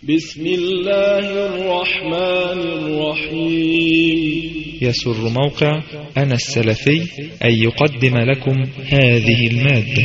بسم الله الرحمن الرحيم. يسر موقع أنا السلفي أن يقدم لكم هذه المادة.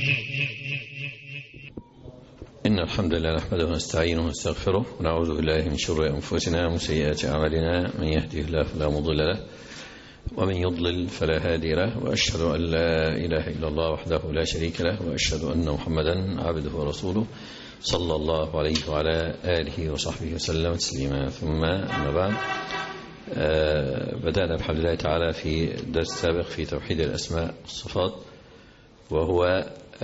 إن الحمد لله نحمده ونستعينه ونستغفره ونعوذ بالله من شرور أنفسنا ومن سيئات أعمالنا، من يهده الله فلا مضل له ومن يضلل فلا هادي له، وأشهد أن لا إله إلا الله وحده لا شريك له، وأشهد أن محمدا عبده ورسوله صلى الله عليه وعلى آله وصحبه وسلم تسليما. ثم أما بعد، بدأنا بحمد الله تعالى في الدرس السابق في توحيد الأسماء والصفات، وهو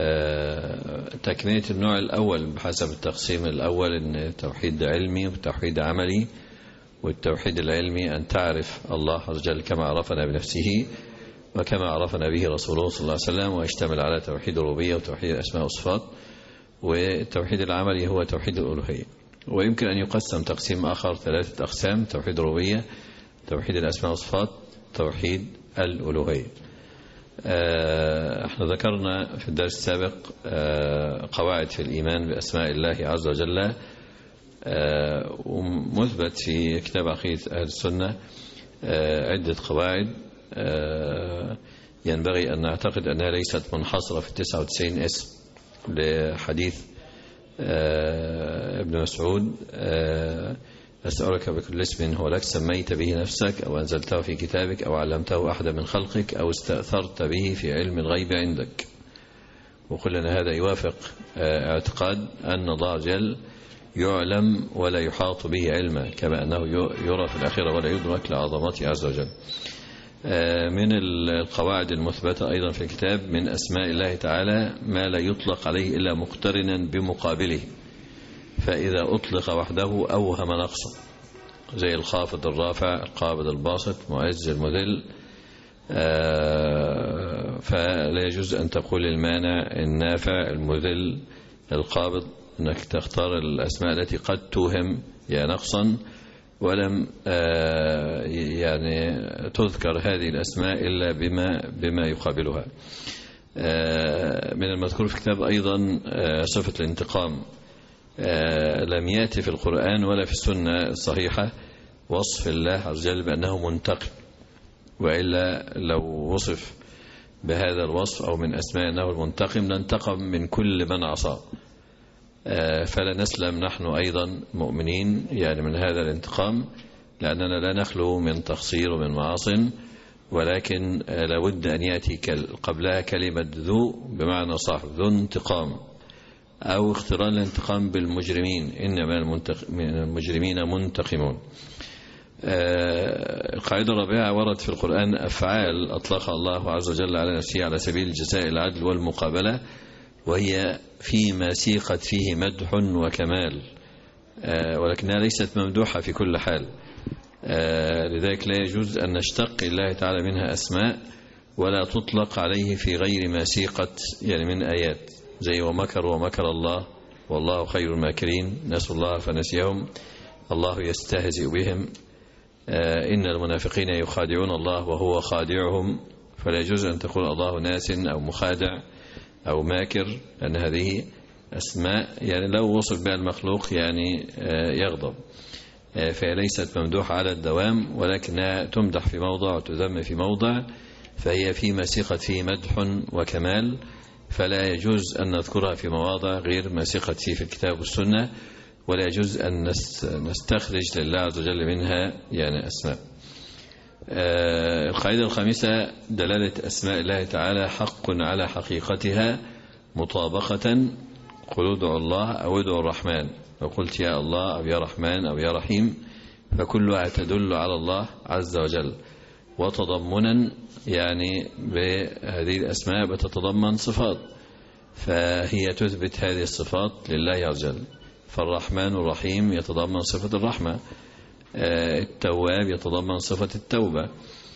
تكملة النوع الأول بحسب التقسيم الأول، أن توحيد علمي وتوحيد عملي. والتوحيد العلمي أن تعرف الله عز وجل كما عرفنا بنفسه وكما عرفنا به رسوله صلى الله عليه وسلم، ويشتمل على توحيد الربوبية وتوحيد الأسماء والصفات. والتوحيد العملي هو توحيد الألوهية، ويمكن أن يقسم تقسيم آخر 3 أقسام: توحيد الربوبية، توحيد الأسماء والصفات، توحيد الألوهية. احنا ذكرنا في الدرس السابق قواعد في الإيمان بأسماء الله عز وجل، ومثبت في كتاب عقيدة أهل السنة عدة قواعد ينبغي أن نعتقد أنها ليست منحصرة في 99 اسم، لحديث ابن مسعود: أسألك بكل اسم هو لك سميت به نفسك أو أنزلته في كتابك أو علمته أحد من خلقك أو استأثرت به في علم الغيب عندك. وقلنا هذا يوافق اعتقاد أن الله جل يعلم ولا يحاط به علما، كما أنه يرى في الآخرة ولا يدرك لعظمته عز وجل. من القواعد المثبتة أيضا في الكتاب من أسماء الله تعالى ما لا يطلق عليه إلا مقترنا بمقابله، فإذا أطلق وحده أوهم نقصا، زي الخافض الرافع، القابض الباسط، معز المذل. فلا يجوز أن تقول المانع، النافع، المذل، القابض، أنك تختار الأسماء التي قد توهم يا نقصا، ولم يعني تذكر هذه الأسماء إلا بما يقابلها. من المذكور في الكتاب أيضا صفة الانتقام. لم يأتي في القرآن ولا في السنة الصحيحة وصف الله عز وجل بأنه منتقم، وإلا لو وصف بهذا الوصف أو من أسماء أنه المنتقم لانتقم من كل من عصاه. فلا نسلم نحن أيضا مؤمنين يعني من هذا الانتقام، لأننا لا نخلو من تقصير ومن معاصٍ، ولكن لابد أن يأتي قبلها كلمة ذو بمعنى صاحب، ذو انتقام، أو اقتران الانتقام بالمجرمين، إنما من المجرمين منتقمون. القاعدة الرابعة: ورد في القرآن أفعال أطلقها الله عز وجل على نفسه على سبيل الجزاء، العدل والمقابلة، وهي فيما سيقت فيه مدح وكمال، ولكنها ليست ممدوحة في كل حال. لذلك لا يجوز أن نشتق الله تعالى منها أسماء ولا تطلق عليه في غير ما سيقت يعني من آيات، زي ومكر ومكر الله والله خير الماكرين، نسوا الله فنسيهم، الله يستهزئ بهم، إن المنافقين يخادعون الله وهو خادعهم. فلا يجوز أن تقول الله ناس أو مخادع أو ماكر، لأن هذه أسماء يعني لو وصف بها المخلوق يعني يغضب، فهي ليست ممدوحة على الدوام، ولكنها تمدح في موضع وتذم في موضع، فهي فيما سيقت فيه مدح وكمال، فلا يجوز أن نذكرها في مواضع غير ما سيقت فيه في الكتاب والسنة، ولا يجوز أن نستخرج لله عز وجل منها يعني أسماء. القاعدة الخامسة: دلالة أسماء الله تعالى حق على حقيقتها مطابقة. قل ادعوا الله أو ادعوا الرحمن، لو قلت يا الله أو يا رحمن أو يا رحيم فكلها تدل على الله عز وجل، وتضمنا يعني بهذه الأسماء بتتضمن صفات، فهي تثبت هذه الصفات لله عز وجل. فالرحمن الرحيم يتضمن صفة الرحمة، التواب يتضمن صفة التوبة.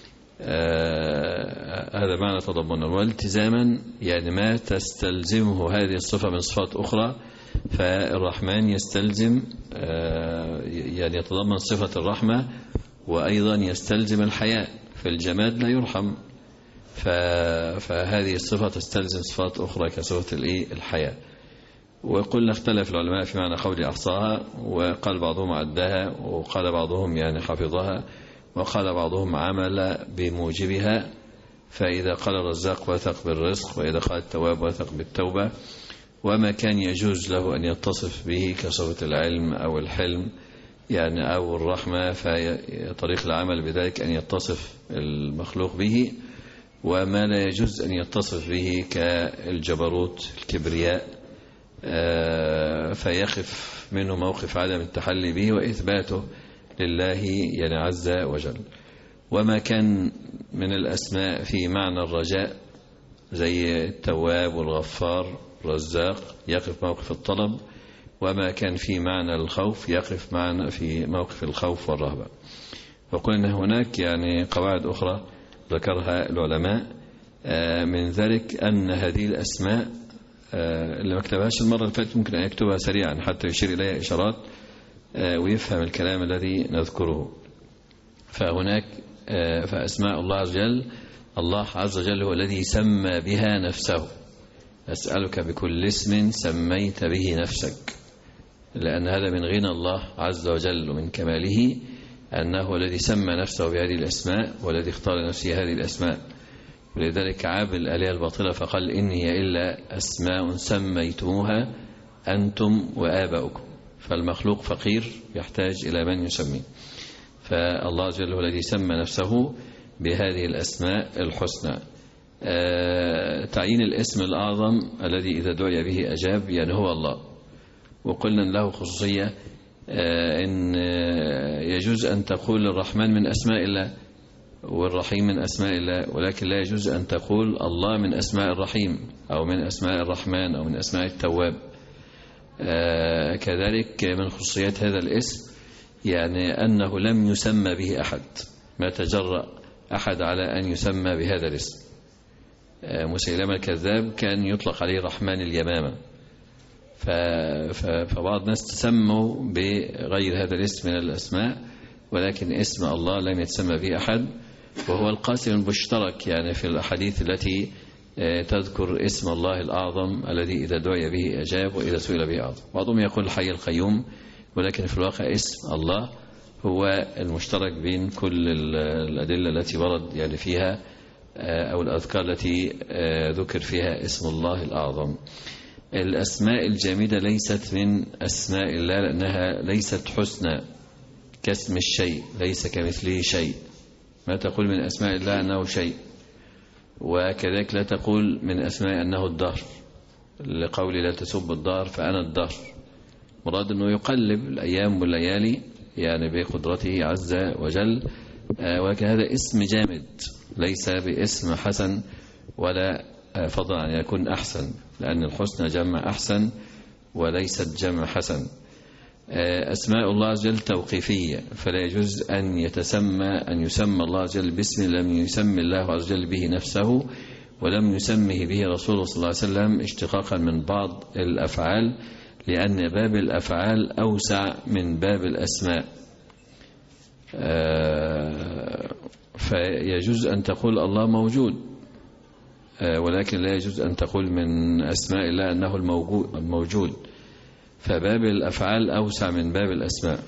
هذا معنى تضمنا. والتزاما يعني ما تستلزمه هذه الصفة من صفات أخرى، فالرحمن يستلزم يعني يتضمن صفة الرحمة، وأيضا يستلزم الحياء، فالجماد لا يرحم، فهذه الصفة تستلزم صفات أخرى كصفة الحياء. وقلنا اختلف العلماء في معنى قول أحصاها، وقال بعضهم عدها، وقال بعضهم يعني حفظها، وقال بعضهم عمل بموجبها. فإذا قال الرزاق وثق بالرزق، وإذا قال التواب وثق بالتوبة. وما كان يجوز له أن يتصف به كصفة العلم أو الحلم يعني أو الرحمة، فطريق العمل بذلك أن يتصف المخلوق به. وما لا يجوز أن يتصف به كالجبروت الكبرياء، فيخف منه موقف عدم التحلي به وإثباته لله يعني عز وجل. وما كان من الأسماء في معنى الرجاء زي التواب والغفار والرزاق يقف موقف الطلب، وما كان في معنى الخوف يقف معنا في موقف الخوف والرهبة. وقلنا هناك يعني قواعد أخرى ذكرها العلماء، من ذلك أن هذه الأسماء اللي ما كتبهاش المرة اللي فاتت ممكن أن يكتبها سريعا حتى يشير إليها إشارات ويفهم الكلام الذي نذكره. فهناك فأسماء الله عز وجل، الله عز وجل هو الذي سمى بها نفسه. أسألك بكل اسم سميت به نفسك، لأن هذا من غنى الله عز وجل ومن كماله أنه الذي سمى نفسه بهذه الأسماء والذي اختار نفسه هذه الأسماء. ولذلك عاب الآلهة الباطلة فقال إن هي إلا أسماء سميتموها أنتم وآباؤكم. فالمخلوق فقير يحتاج إلى من يسميه، فالله عز وجل هو الذي سمى نفسه بهذه الأسماء الحسنى. تعيين الاسم الأعظم الذي إذا دعي به أجاب يعني هو الله. وقلنا له خصوصية إن يجوز أن تقول الرحمن من أسماء الله والرحيم من أسماء الله، ولكن لا يجوز أن تقول الله من أسماء الرحيم أو من أسماء الرحمن أو من أسماء التواب. كذلك من خصوصيات هذا الاسم يعني أنه لم يسمى به أحد، ما تجرأ أحد على أن يسمى بهذا الاسم. مسيلمة الكذاب كان يطلق عليه رحمن اليمامة، فبعض الناس تسموا بغير هذا الاسم من الأسماء، ولكن اسم الله لم يتسمى به أحد، وهو القاسم المشترك يعني في الأحاديث التي تذكر اسم الله الأعظم الذي إذا دعي به أجاب وإذا سئل به أعظم. بعضهم يقول الحي القيوم، ولكن في الواقع اسم الله هو المشترك بين كل الأدلة التي ورد يعني فيها أو الأذكار التي ذكر فيها اسم الله الأعظم. الأسماء الجامدة ليست من أسماء الله لأنها ليست حسنى كاسم الشيء، ليس كمثله شيء. ما تقول من أسماء الله أنه شيء، وكذلك لا تقول من أسماء أنه الدهر، لقول لا تسب الدهر فأنا الدهر. مراد أنه يقلب الأيام والليالي يعني بقدرته عز وجل، ولكن هذا اسم جامد ليس باسم حسن ولا فضلا أن يكون أحسن، لأن الحسنى جمع أحسن وليست جمع حسن. أسماء الله عز وجل توقيفية، فلا يجوز أن يسمى الله عز وجل باسم لم يسمي الله عز وجل به نفسه ولم يسمه به رسوله صلى الله عليه وسلم، اشتقاقا من بعض الأفعال، لأن باب الأفعال أوسع من باب الأسماء. فيجوز أن تقول الله موجود، ولكن لا يجوز أن تقول من أسماء الله أنه الموجود. فباب الأفعال أوسع من باب الأسماء.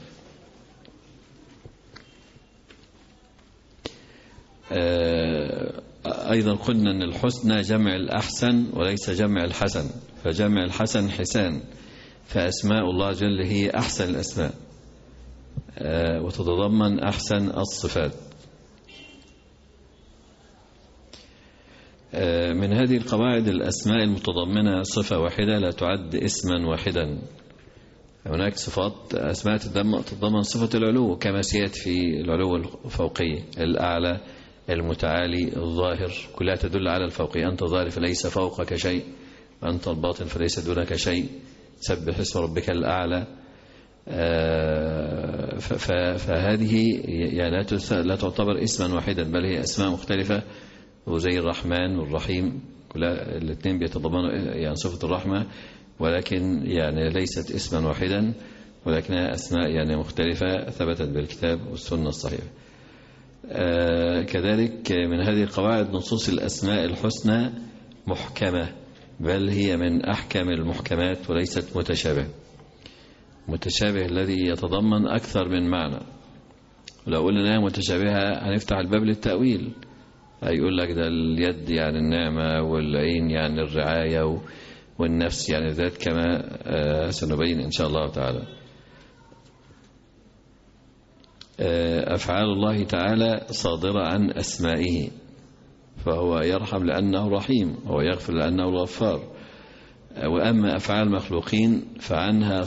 أيضا قلنا أن الحسنى جمع الأحسن وليس جمع الحسن، فجمع الحسن حسان، فأسماء الله عز وجل هي أحسن الأسماء وتتضمن أحسن الصفات. من هذه القواعد الأسماء المتضمنة صفة واحدة لا تعد اسما واحدا. هناك صفات أسماء تتضمن صفة العلو كما سيأتي في العلو الفوقي، الأعلى المتعالي الظاهر، كلها تدل على الفوقية. أنت ظاهر فليس فوقك شيء، وأنت الباطن فليس دونك شيء، سبح اسم ربك الأعلى. فهذه يعني لا تعتبر اسما واحدا، بل هي أسماء مختلفة، وزي الرحمن والرحيم كلها الاثنين بيتضمنوا يعني صفة الرحمة، ولكن يعني ليست اسما واحدا، ولكنها أسماء يعني مختلفة ثبتت بالكتاب والسنة الصحيحة. كذلك من هذه القواعد نصوص الأسماء الحسنى محكمة، بل هي من أحكم المحكمات وليست متشابه الذي يتضمن أكثر من معنى. ولو قلنا أنها متشابهة هنفتح الباب للتأويل، يقول لك ده اليد يعني النعمة، والعين يعني الرعاية، والنفس يعني الذات، كما سنبين إن شاء الله تعالى. أفعال الله تعالى صادرة عن أسمائه، فهو يرحم لأنه رحيم، وهو يغفر لأنه غفار. وأما أفعال المخلوقين فعنها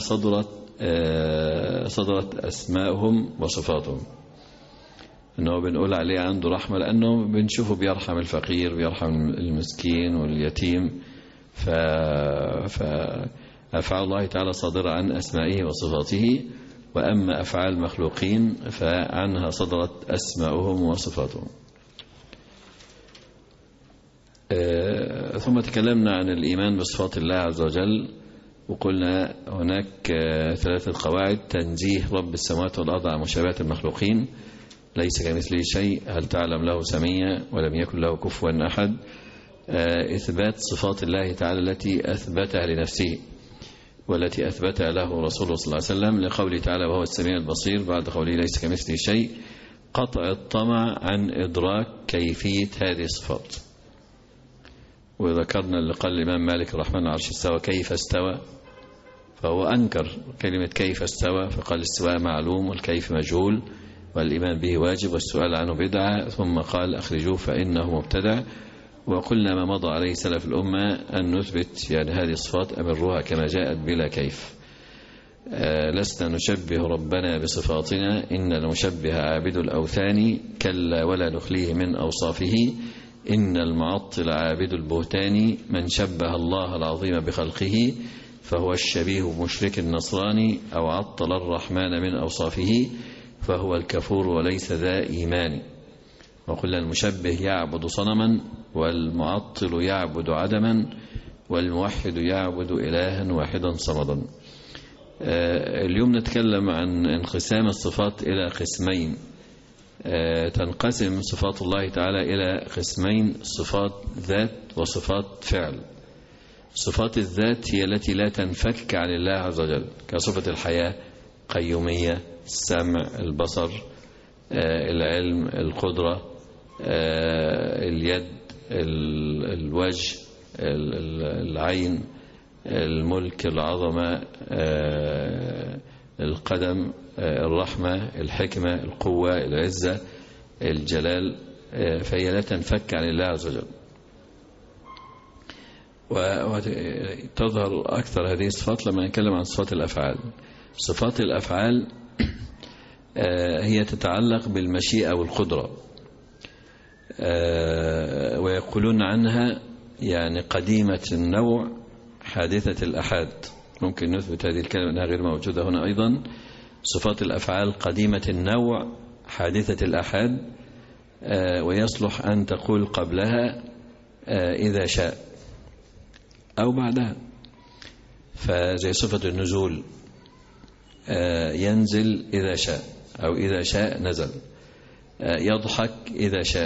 صدرت أسماءهم وصفاتهم. أنه بنقول عليه عنده رحمة لأنه بنشوفه بيرحم الفقير، بيرحم المسكين واليتيم. فأفعال الله تعالى صادرة عن أسمائه وصفاته، وأما أفعال المخلوقين فعنها صدرت أسماؤهم وصفاتهم. ثم تكلمنا عن الإيمان بصفات الله عز وجل، وقلنا هناك 3 قواعد: تنزيه رب السماوات والأرض عن مشابهة المخلوقين، ليس كمثله شيء، هل تعلم له سميا، ولم يكن له كفوا أحد. إثبات صفات الله تعالى التي أثبتها لنفسه والتي أثبتها له رسوله صلى الله عليه وسلم، لقوله تعالى وهو السميع البصير، بعد قوله ليس كمثله شيء. قطع الطمع عن إدراك كيفية هذه الصفات. وذكرنا اللي قال الإمام مالك الرحمن على العرش استوى، كيف استوى؟ فهو أنكر كلمة كيف استوى، فقال الاستواء معلوم والكيف مجهول والإيمان به واجب والسؤال عنه بدعة. ثم قال أخرجوه فإنه مبتدع. وقلنا ما مضى عليه سلف الأمة أن نثبت يعني هذه الصفات أمروها كما جاءت بلا كيف. لسنا نشبه ربنا بصفاتنا، إن المشبه عابد الأوثان، كلا ولا نخليه من أوصافه، إن المعطل عابد البهتان، من شبه الله العظيم بخلقه فهو الشبيه مشرك النصراني، أو عطل الرحمن من أوصافه فهو الكفور وليس ذا إيمان. وقلنا المشبه يعبد صنما، والمعطل يعبد عدما، والموحد يعبد إلها واحدا صمدا. اليوم نتكلم عن انقسام الصفات إلى قسمين. تنقسم صفات الله تعالى إلى قسمين: صفات ذات وصفات فعل. صفات الذات هي التي لا تنفك عن الله عز وجل، كصفة الحياة، قيومية، السمع، البصر، العلم، القدرة، اليد، الوجه، العين، الملك، العظمة، القدم، الرحمة، الحكمة، القوة، العزة، الجلال. فهي لا تنفك عن الله عز وجل. وتظهر أكثر هذه الصفات لما نتكلم عن صفات الأفعال. صفات الأفعال هي تتعلق بالمشيئة والقدرة، ويقولون عنها يعني قديمة النوع حادثة الأحاد. ممكن نثبت هذه الكلمة أنها غير موجودة هنا أيضا. صفات الأفعال قديمة النوع حادثة الأحاد، ويصلح أن تقول قبلها إذا شاء أو بعدها. فزي صفة النزول، ينزل إذا شاء أو إذا شاء نزل. يضحك إذا شاء.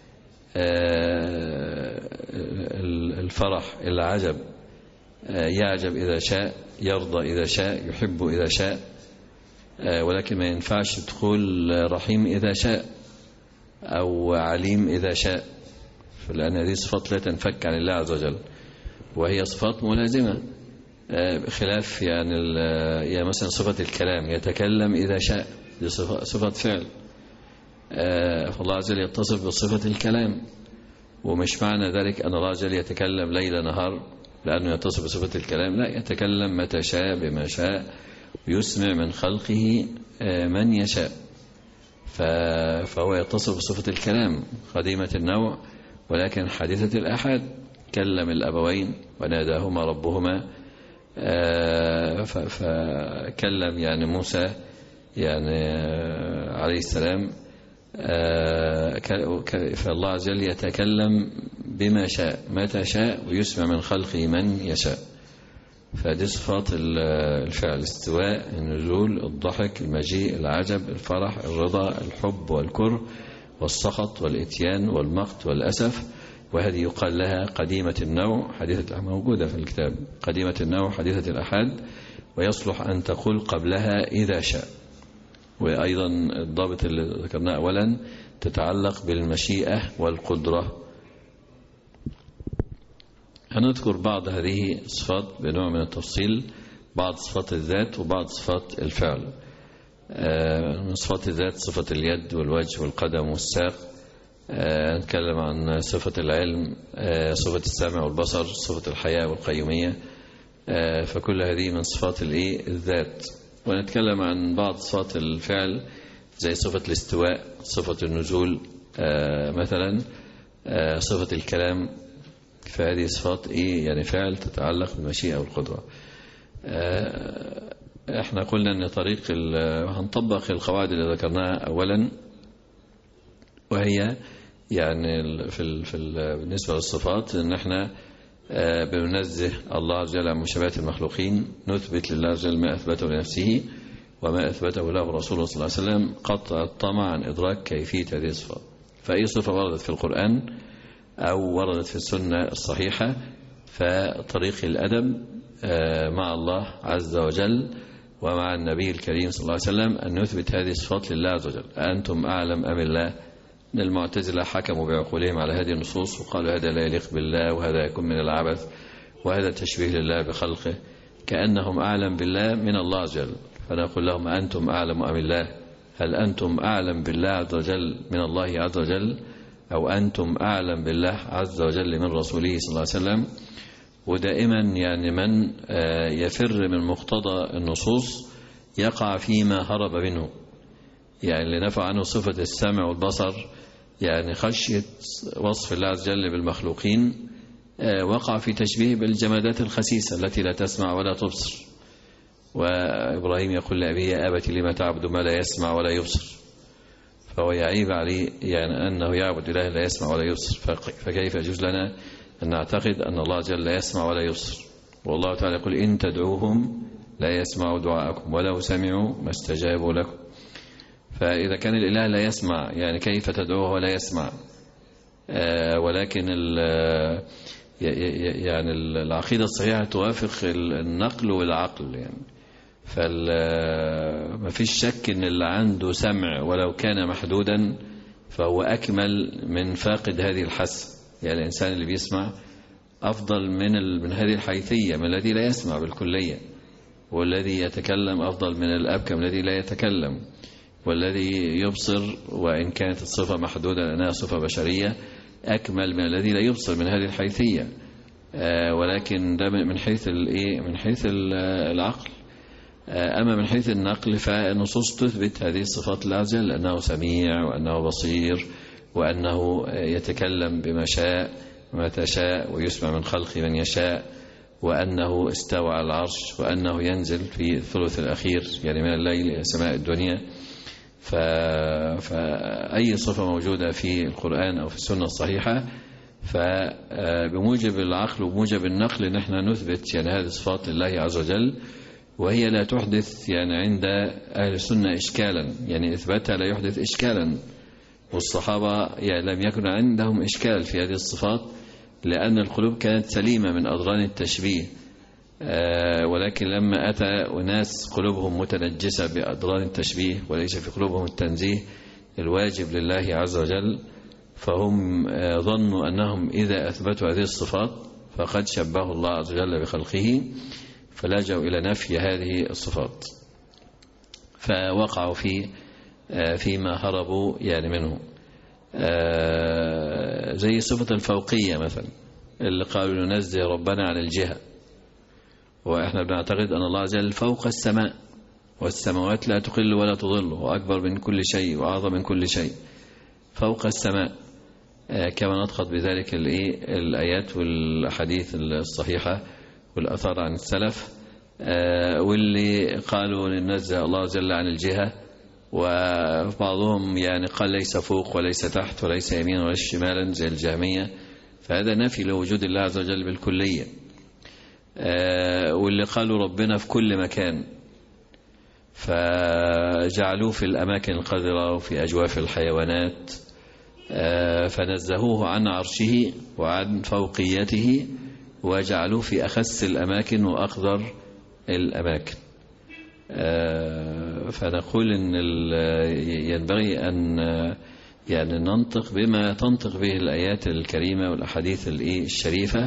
الفرح، العجب، يعجب إذا شاء، يرضى إذا شاء، يحب إذا شاء. ولكن ما ينفعش تقول رحيم إذا شاء أو عليم إذا شاء، لأن هذه صفات لا تنفك عن الله عز وجل، وهي صفات ملازمة. بخلاف يعني مثلا صفة الكلام، يتكلم إذا شاء، دي صفة فعل. فالله عز وجل يتصف بصفة الكلام، ومش معنى ذلك أن الله عز وجل يتكلم ليل نهار لأنه يتصف بصفة الكلام، لا، يتكلم متى شاء بما شاء، ويسمع من خلقه من يشاء. فهو يتصف بصفة الكلام قديمة النوع ولكن حادثة الأحد. كلم الأبوين وناداهما ربهما، فكلم يعني موسى يعني عليه السلام. فالله عز وجل يتكلم بما شاء متى شاء، ويسمع من خلقه من يشاء. فدي صفات الفعل: الاستواء، النزول، الضحك، المجيء، العجب، الفرح، الرضا، الحب والكره والسخط والإتيان والمقت والأسف. وهذه يقال لها قديمة النوع حديثة الأحاد، موجودة في الكتاب، قديمة النوع حديثة الأحاد، ويصلح أن تقول قبلها إذا شاء. وأيضا الضابط اللي ذكرناه أولا تتعلق بالمشيئة والقدرة. هنذكر بعض هذه الصفات بنوع من التفصيل، بعض صفات الذات وبعض صفات الفعل. من صفات الذات صفة اليد والوجه والقدم والساق. نتكلم عن صفة العلم، صفة السمع والبصر، صفة الحياة والقيومية. فكل هذه من صفات الذات. ونتكلم عن بعض صفات الفعل زي صفة الاستواء، صفة النزول مثلا، صفة الكلام. فهذه صفات يعني فعل تتعلق بالمشيئة والقدرة. احنا قلنا ان طريق هنطبق القواعد اللي ذكرناها اولا، وهي يعني بالنسبة للصفات ان احنا بننزه الله عز وجل عن مشابهة المخلوقين، نثبت لله عز وجل ما أثبته لنفسه وما أثبته له رسوله صلى الله عليه وسلم، قطع الطمع عن إدراك كيفية هذه الصفات. فأي صفة وردت في القرآن أو وردت في السنة الصحيحة فطريق الأدب مع الله عز وجل ومع النبي الكريم صلى الله عليه وسلم أن نثبت هذه الصفات لله عز وجل. أنتم أعلم أم الله؟ المعتزلة حكموا بعقولهم على هذه النصوص وقالوا هذا لا يليق بالله وهذا يكون من العبث وهذا تشبيه لله بخلقه، كأنهم أعلم بالله من الله عز وجل. فنقول لهم أنتم أعلم أم الله؟ هل أنتم أعلم بالله عز وجل من الله عز وجل، أو أنتم أعلم بالله عز وجل من رسوله صلى الله عليه وسلم؟ ودائما يعني من يفر من مقتضى النصوص يقع فيما هرب منه. يعني اللي نفع عنه صفة السمع والبصر، يعني خشية وصف الله عز وجل بالمخلوقين، وقع في تشبيه بالجمادات الخسيسة التي لا تسمع ولا تبصر. وإبراهيم يقول لأبيه يا أبت لما تعبد ما لا يسمع ولا يبصر، فهو يعيب عليه يعني أنه يعبد إله لا يسمع ولا يبصر. فكيف يجوز لنا أن نعتقد أن الله عز وجل لا يسمع ولا يبصر؟ والله تعالى يقول إن تدعوهم لا يسمعوا دعاءكم ولو سمعوا ما استجابوا لكم. فإذا كان الإله لا يسمع يعني كيف تدعوه ولا يسمع؟ ولكن يعني العقيدة الصحيحة توافق النقل والعقل يعني. فما فيش شك ان اللي عنده سمع ولو كان محدودا فهو أكمل من فاقد هذه الحاسة. يعني الإنسان اللي بيسمع أفضل من هذه الحيثية من الذي لا يسمع بالكلية، والذي يتكلم أفضل من الأبكم الذي لا يتكلم، والذي يبصر وإن كانت الصفة محدودة لأنها صفة بشرية أكمل من الذي لا يبصر من هذه الحيثية. ولكن ده من حيث من حيث العقل. أما من حيث النقل فالنصوص تثبت هذه الصفات لله عز وجل، أنه سميع وأنه بصير وأنه يتكلم بما شاء ومتى شاء ويسمع من خلقه من يشاء، وأنه استوى على العرش، وأنه ينزل في الثلث الأخير يعني من الليل إلى سماء الدنيا. فأي صفة موجودة في القرآن أو في السنة الصحيحة فبموجب العقل وبموجب النقل نحن نثبت يعني هذه الصفات لله عز وجل، وهي لا تحدث يعني عند أهل السنة إشكالا، يعني إثباتها لا يحدث إشكالا. والصحابة يعني لم يكن عندهم إشكال في هذه الصفات لأن القلوب كانت سليمة من أضران التشبيه. ولكن لما أتى أناس قلوبهم متنجسة بأضرار التشبيه وليس في قلوبهم التنزيه الواجب لله عز وجل، فهم ظنوا أنهم إذا أثبتوا هذه الصفات فقد شبه الله عز وجل بخلقه، فلجأوا إلى نفي هذه الصفات، فوقعوا فيما هربوا يعني منه. زي صفة الفوقية مثلا اللي قالوا ننزه ربنا عن الجهة، وإحنا بنعتقد أن الله عز وجل فوق السماء، والسماوات لا تقل ولا تضل، وأكبر من كل شيء وأعظم من كل شيء، فوق السماء. كما نطقت بذلك الآيات والحديث الصحيحة والأثار عن السلف. واللي قالوا ننزه الله عز وجل عن الجهة، وبعضهم يعني قال ليس فوق وليس تحت وليس يمين ولا شمالا زي الجهمية، فهذا نفي لوجود الله عز وجل بالكلية. واللي قالوا ربنا في كل مكان فجعلوه في الأماكن القذرة وفي أجواف الحيوانات فنزهوه عن عرشه وعن فوقيته وجعلوه في أخس الأماكن وأقدر الأماكن. فنقول إن ينبغي أن يعني ننطق بما تنطق به الآيات الكريمة والأحاديث الشريفة،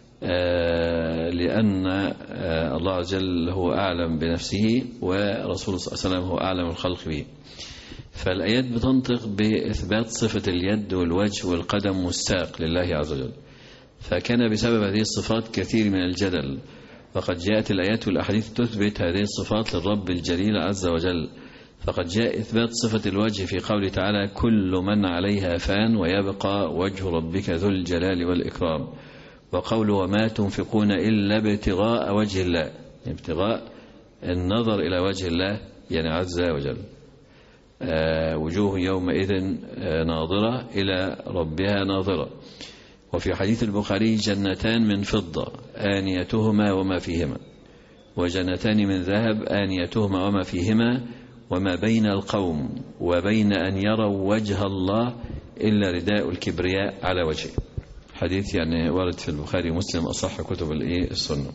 لأن الله عز وجل هو أعلم بنفسه ورسوله صلى الله عليه وسلم هو أعلم الخلق به. فالآيات بتنطق بإثبات صفة اليد والوجه والقدم والساق لله عز وجل، فكان بسبب هذه الصفات كثير من الجدل، وقد جاءت الآيات والأحاديث تثبت هذه الصفات للرب الجليل عز وجل. فقد جاء إثبات صفة الوجه في قوله تعالى: كل من عليها فان ويبقى وجه ربك ذو الجلال والإكرام. وقوله: وما تنفقون إلا ابتغاء وجه الله، ابتغاء النظر إلى وجه الله يعني عز وجل. وجوه يومئذ ناظرة إلى ربها ناظرة. وفي حديث البخاري: جنتان من فضة آنيتهما وما فيهما، وجنتان من ذهب آنيتهما وما فيهما، وما بين القوم وبين أن يروا وجه الله إلا رداء الكبرياء على وجهه. حديث يعني ورد في البخاري ومسلم، أصح كتب السنة.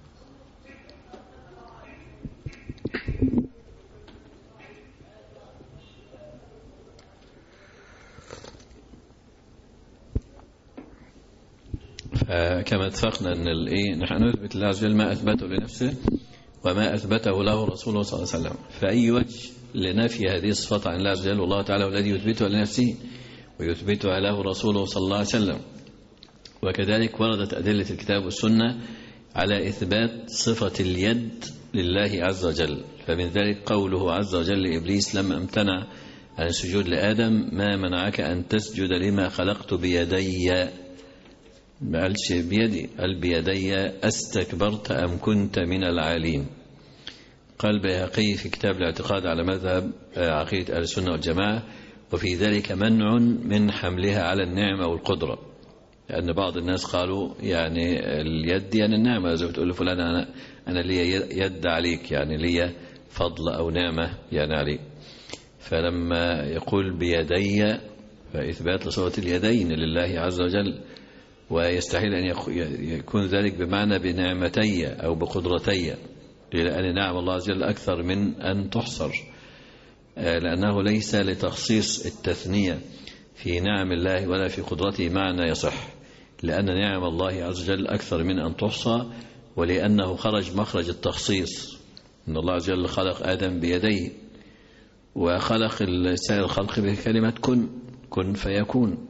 كما اتفقنا أن نحن نثبت الله عز وجل ما أثبته لنفسه وما أثبته له رسوله صلى الله عليه وسلم. فأي وجه لنفي هذه الصفات عن الله عز وجل، والله تعالى الذي يثبتها لنفسه ويثبتها له رسوله صلى الله عليه وسلم. وكذلك وردت أدلة الكتاب والسنة على إثبات صفة اليد لله عز وجل. فمن ذلك قوله عز وجل لإبليس لما امتنع عن السجود لآدم: ما منعك أن تسجد لما خلقت بيدي. ما قالش بيدي، قال بيدي أستكبرت أم كنت من العالين. قال البيهقي في كتاب الاعتقاد على مذهب عقيدة أهل السنة والجماعة: وفي ذلك منع من حملها على النعمة والقدرة. لأن بعض الناس قالوا يعني اليد يعني النعمة، زي بتقول لفلان أنا لي يد عليك، يعني لي فضل أو نعمة يعني عليك. فلما يقول بيدي فإثبات لصفة اليدين لله عز وجل، ويستحيل أن يكون ذلك بمعنى بنعمتي أو بقدرتي، لأن نعم الله عز وجل أكثر من أن تحصر، لأنه ليس لتخصيص التثنية في نعم الله ولا في قدرته معنى يصح، لأن نعم الله عز وجل أكثر من أن تحصى، ولأنه خرج مخرج التخصيص. إن الله عز وجل خلق آدم بيديه، وخلق سائر الخلق بكلمة كن فيكون.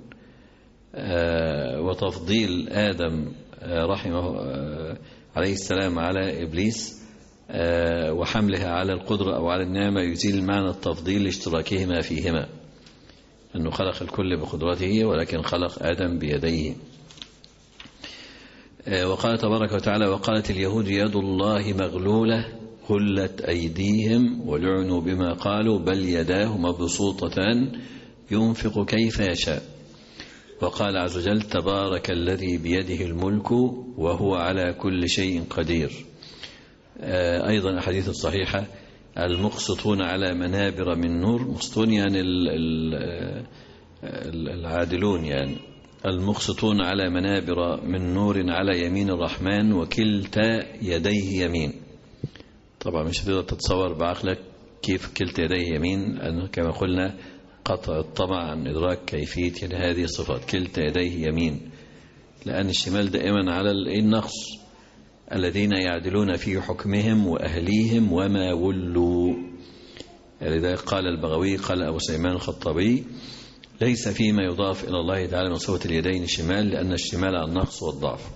وتفضيل آدم رحمه عليه السلام على إبليس وحملها على القدرة أو على النعمة يزيل معنى التفضيل لاشتراكهما فيهما، أنه خلق الكل بقدرته ولكن خلق آدم بيديه. وقال تبارك وتعالى: وقالت اليهود يد الله مغلولة غلت أيديهم ولعنوا بما قالوا بل يداه مبسوطتان ينفق كيف يشاء. وقال عز وجل: تبارك الذي بيده الملك وهو على كل شيء قدير. أيضا الحديث الصحيحة: المقسطون على منابر من نور، مقسطون يعني العادلون، يعني المقسطون على منابر من نور على يمين الرحمن وكلتا يديه يمين. طبعا مش هتقدر تتصور بعقلك كيف كلتا يديه يمين، لأنه كما قلنا قطع الطمع عن إدراك كيفية هذه الصفات. كلتا يديه يمين، لأن الشمال دائما على النقص، الذين يعدلون في حكمهم وأهليهم وما ولوا. لذلك قال البغوي، قال أبو سليمان الخطابي: ليس فيما يضاف إلى الله تعالى من صفة اليدين الشمال، لأن الشمال على النقص والضعف.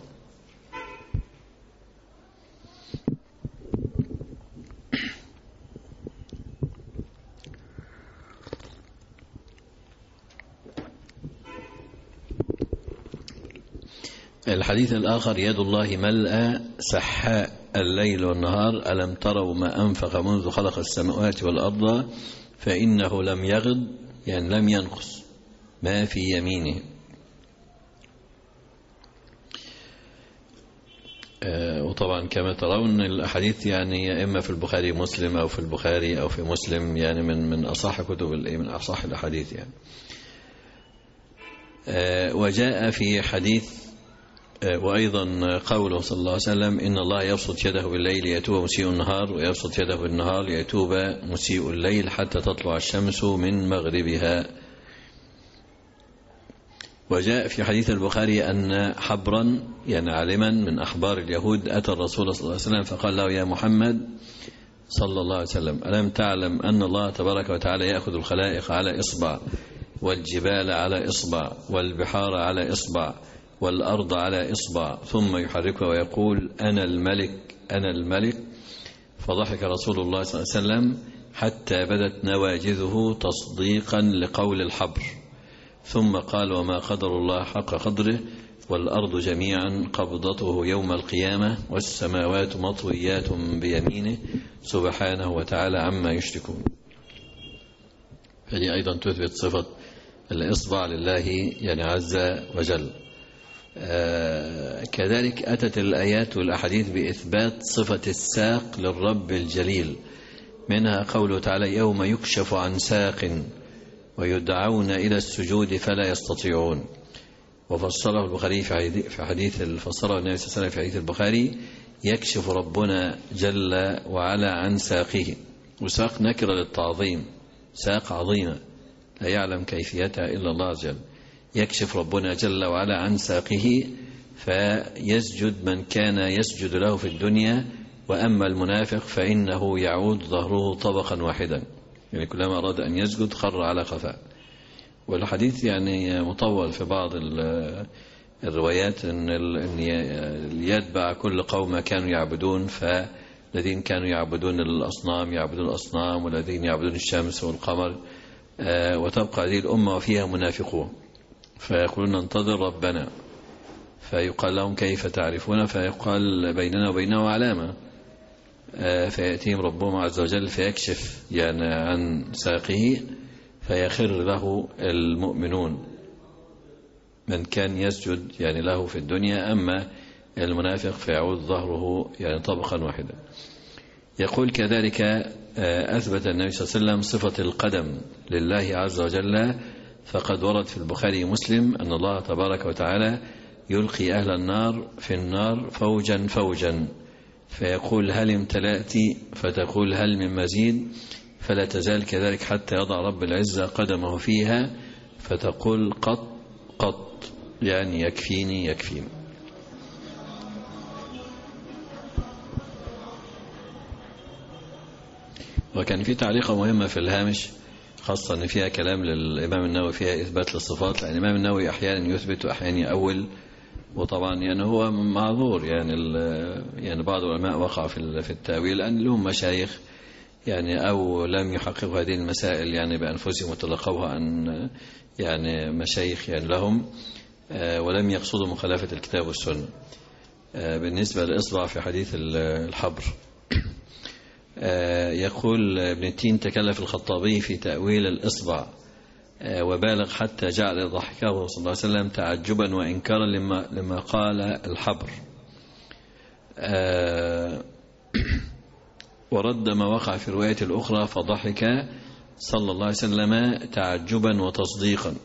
الحديث الآخر: يد الله ملأى سحاء الليل والنهار، ألم تروا ما أنفق منذ خلق السماوات والأرض فإنه لم يغض، يعني لم ينقص ما في يمينه. وطبعا كما ترون الأحاديث يعني يا إما في البخاري مسلم أو في البخاري أو في مسلم، يعني من أصح كتب من أصح الأحاديث يعني. وجاء في حديث وأيضا قوله صلى الله عليه وسلم إن الله يبسط يده بالليل ليتوب مسيء النهار ويبسط يده بالنهار ليتوب مسيء الليل حتى تطلع الشمس من مغربها. وجاء في حديث البخاري أن حبرا يعني عالما من أحبار اليهود أتى الرسول صلى الله عليه وسلم فقال له يا محمد صلى الله عليه وسلم ألم تعلم أن الله تبارك وتعالى يأخذ الخلائق على إصبع والجبال على إصبع والبحار على إصبع والأرض على إصبع ثم يحركها ويقول أنا الملك أنا الملك. فضحك رسول الله صلى الله عليه وسلم حتى بدت نواجذه تصديقا لقول الحبر ثم قال وما قدر الله حق قدره والأرض جميعا قبضته يوم القيامة والسماوات مطويات بيمينه سبحانه وتعالى عما يشركون. فدي أيضا تثبت صفة الإصبع لله يعني عز وجل. كذلك أتت الآيات والأحاديث بإثبات صفة الساق للرب الجليل منها قوله تعالى يوم يكشف عن ساق ويدعون إلى السجود فلا يستطيعون. وفسره البخاري في حديث فسره النبي صلى الله عليه وسلم في حديث البخاري يكشف ربنا جل وعلا عن ساقه. وساق نكرة للتعظيم ساق عظيمة لا يعلم كيفيتها إلا الله عز وجل. يكشف ربنا جل وعلا عن ساقه فيسجد من كان يسجد له في الدنيا وأما المنافق فإنه يعود ظهره طبقا واحدا يعني كلما أراد أن يسجد خر على قفاه. والحديث يعني مطول في بعض الروايات أن يتبع كل قوم كانوا يعبدون فالذين كانوا يعبدون الأصنام يعبدون الأصنام والذين يعبدون الشمس والقمر وتبقى هذه الأمة وفيها منافقون فيقولون ننتظر ربنا فيقال لهم كيف تعرفون فيقال بيننا وبينه علامة فيأتيهم ربهم عز وجل فيكشف يعني عن ساقه فيخر له المؤمنون من كان يسجد يعني له في الدنيا أما المنافق فيعود ظهره يعني طبقا واحدا. يقول كذلك أثبت النبي صلى الله عليه وسلم صفة القدم لله عز وجل فقد ورد في البخاري ومسلم أن الله تبارك وتعالى يلقي أهل النار في النار فوجا فوجا فيقول هل امتلأت فتقول هل من مزيد فلا تزال كذلك حتى يضع رب العزة قدمه فيها فتقول قط قط يعني يكفيني يكفيني. وكان في تعليقة مهمة في الهامش خاصة أن فيها كلام للإمام النووي فيها إثبات للصفات لأن الإمام النووي أحيانا يثبت وأحيانا يأول وطبعا يعني هو معذور يعني بعض العلماء وقع في التأويل أن لهم مشايخ يعني أو لم يحققوا هذه المسائل يعني بأنفسهم وتلقوها عن يعني مشايخ يعني لهم ولم يقصدوا مخالفة الكتاب والسنة. بالنسبة للإصبع في حديث الحبر يقول ابن التين تكلف الخطابي في تأويل الإصبع وبالغ حتى جعل ضحكه صلى الله عليه وسلم تعجبا وإنكارا لما قال الحبر ورد ما وقع في الرواية الأخرى فضحك صلى الله عليه وسلم تعجبا وتصديقا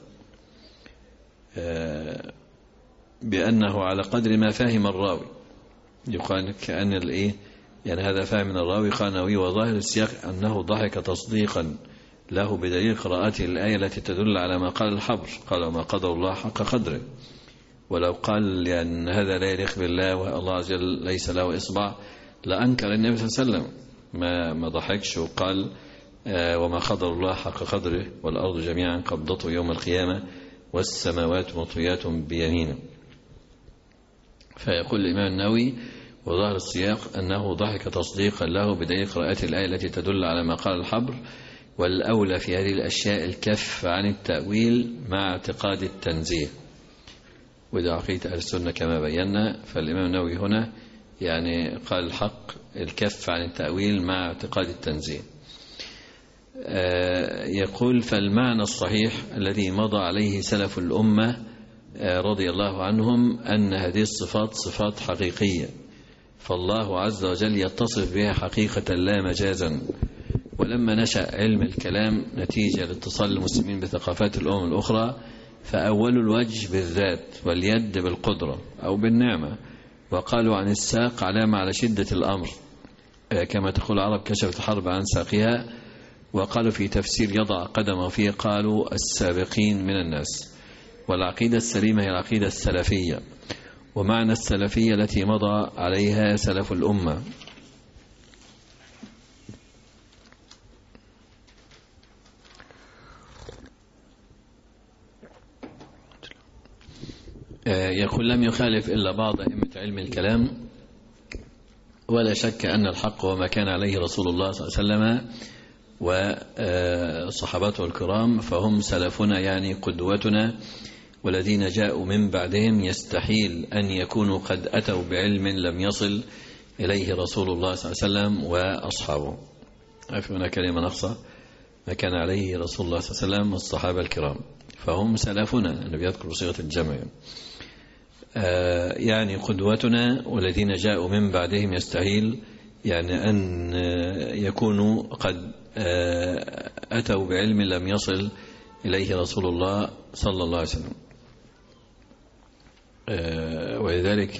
بأنه على قدر ما فهم الراوي يقال كأن الإيه يعني هذا فهم من الراوي قانوي وظاهر السياق أنه ضحك تصديقا له بدليل قراءته الآية التي تدل على ما قال الحبر قال وما قدر الله حق قدره. ولو قال لأن هذا لا يليق بالله والله عز وجل ليس له إصبع لأنكر النبي صلى الله عليه وسلم ما ضحكش وقال وما قدر الله حق قدره والأرض جميعا قبضته يوم القيامة والسماوات مطويات بيمينه. فيقول الإمام النووي وظاهر السياق أنه ضحك تصديقا له بدليل قراءة الآية التي تدل على ما قال الحبر والأولى في هذه الأشياء الكف عن التأويل مع اعتقاد التنزيه وإذا عقيدة أهل السنة كما بينا فالإمام النووي هنا يعني قال الحق الكف عن التأويل مع اعتقاد التنزيه. يقول فالمعنى الصحيح الذي مضى عليه سلف الأمة رضي الله عنهم أن هذه الصفات صفات حقيقية فالله عز وجل يتصف بها حقيقة لا مجازا. ولما نشأ علم الكلام نتيجة لاتصال المسلمين بثقافات الأمم الأخرى فأول الوجه بالذات واليد بالقدرة أو بالنعمة. وقالوا عن الساق علامة على شدة الأمر، كما تقول العرب كشفت الحرب عن ساقها. وقالوا في تفسير يضع قدمه فيه قالوا السابقين من الناس. والعقيدة السليمة هي العقيدة السلفية، ومعنى السلفية التي مضى عليها سلف الأمة. يقول لم يخالف إلا بعض أئمة علم الكلام، ولا شك أن الحق وما كان عليه رسول الله صلى الله عليه وسلم وصحابته الكرام، فهم سلفنا يعني قدوتنا، والذين جاءوا من بعدهم يستحيل أن يكونوا قد أتوا بعلم لم يصل إليه رسول الله صلى الله عليه وسلم وأصحابه. هنا كلمة نقصة، ما كان عليه رسول الله صلى الله عليه وسلم والصحابة الكرام، فهم سلفنا. النبي يذكر بصيغة الجمع، يعني قدوتنا، والذين جاءوا من بعدهم يستحيل يعني أن يكونوا قد أتوا بعلم لم يصل إليه رسول الله صلى الله عليه وسلم. ولذلك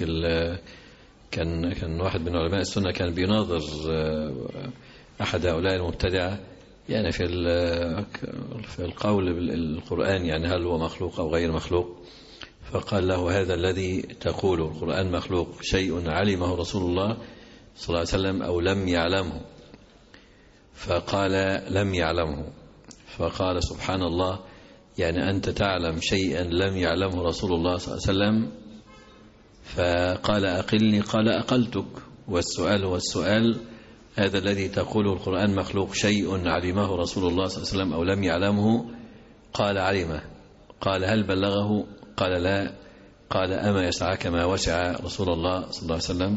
كان واحد من علماء السنة كان بيناظر أحد هؤلاء المبتدعة يعني في القول بالقرآن، يعني هل هو مخلوق أو غير مخلوق. فقال له هذا الذي تقول القرآن مخلوق شيء علمه رسول الله صلى الله عليه وسلم أو لم يعلمه؟ فقال لم يعلمه. فقال سبحان الله، يعني أنت تعلم شيئا لم يعلمه رسول الله صلى الله عليه وسلم؟ فقال أقلني، قال أقلتك. والسؤال هو السؤال، هذا الذي تقول القرآن مخلوق شيء علمه رسول الله صلى الله عليه وسلم أو لم يعلمه؟ قال علمه. قال هل بلغه؟ قال لا. قال أما يسعك ما وسع رسول الله صلى الله عليه وسلم؟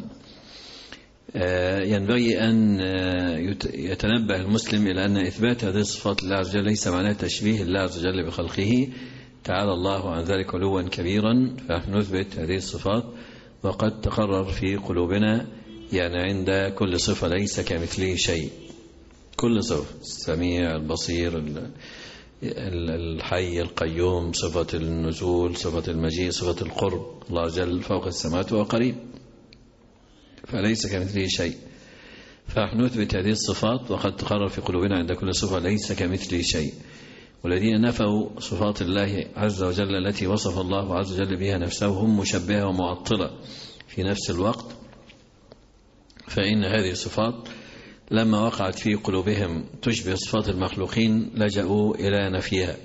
ينبغي أن يتنبه المسلم إلى أن إثبات هذه الصفات لله عز وجل ليس معناه تشبيه الله عز وجل بخلقه، تعالى الله عن ذلك علوا كبيرا. فنحن نثبت هذه الصفات، وقد تقرر في قلوبنا يعني عند كل صفة ليس كمثله شيء. كل صفة، السميع، البصير، الحي، القيوم، صفة النزول، صفة المجيء، صفة القرب، الله عز وجل فوق السماوات وقريب، فليس كمثله شيء. فنحن نثبت هذه الصفات، وقد تقرر في قلوبنا عند كل صفة ليس كمثله شيء. والذين نفوا صفات الله عز وجل التي وصف الله عز وجل بها نفسه هم مشبهة ومعطلة في نفس الوقت. فإن هذه الصفات لما وقعت في قلوبهم تشبه صفات المخلوقين لجأوا إلى نفيها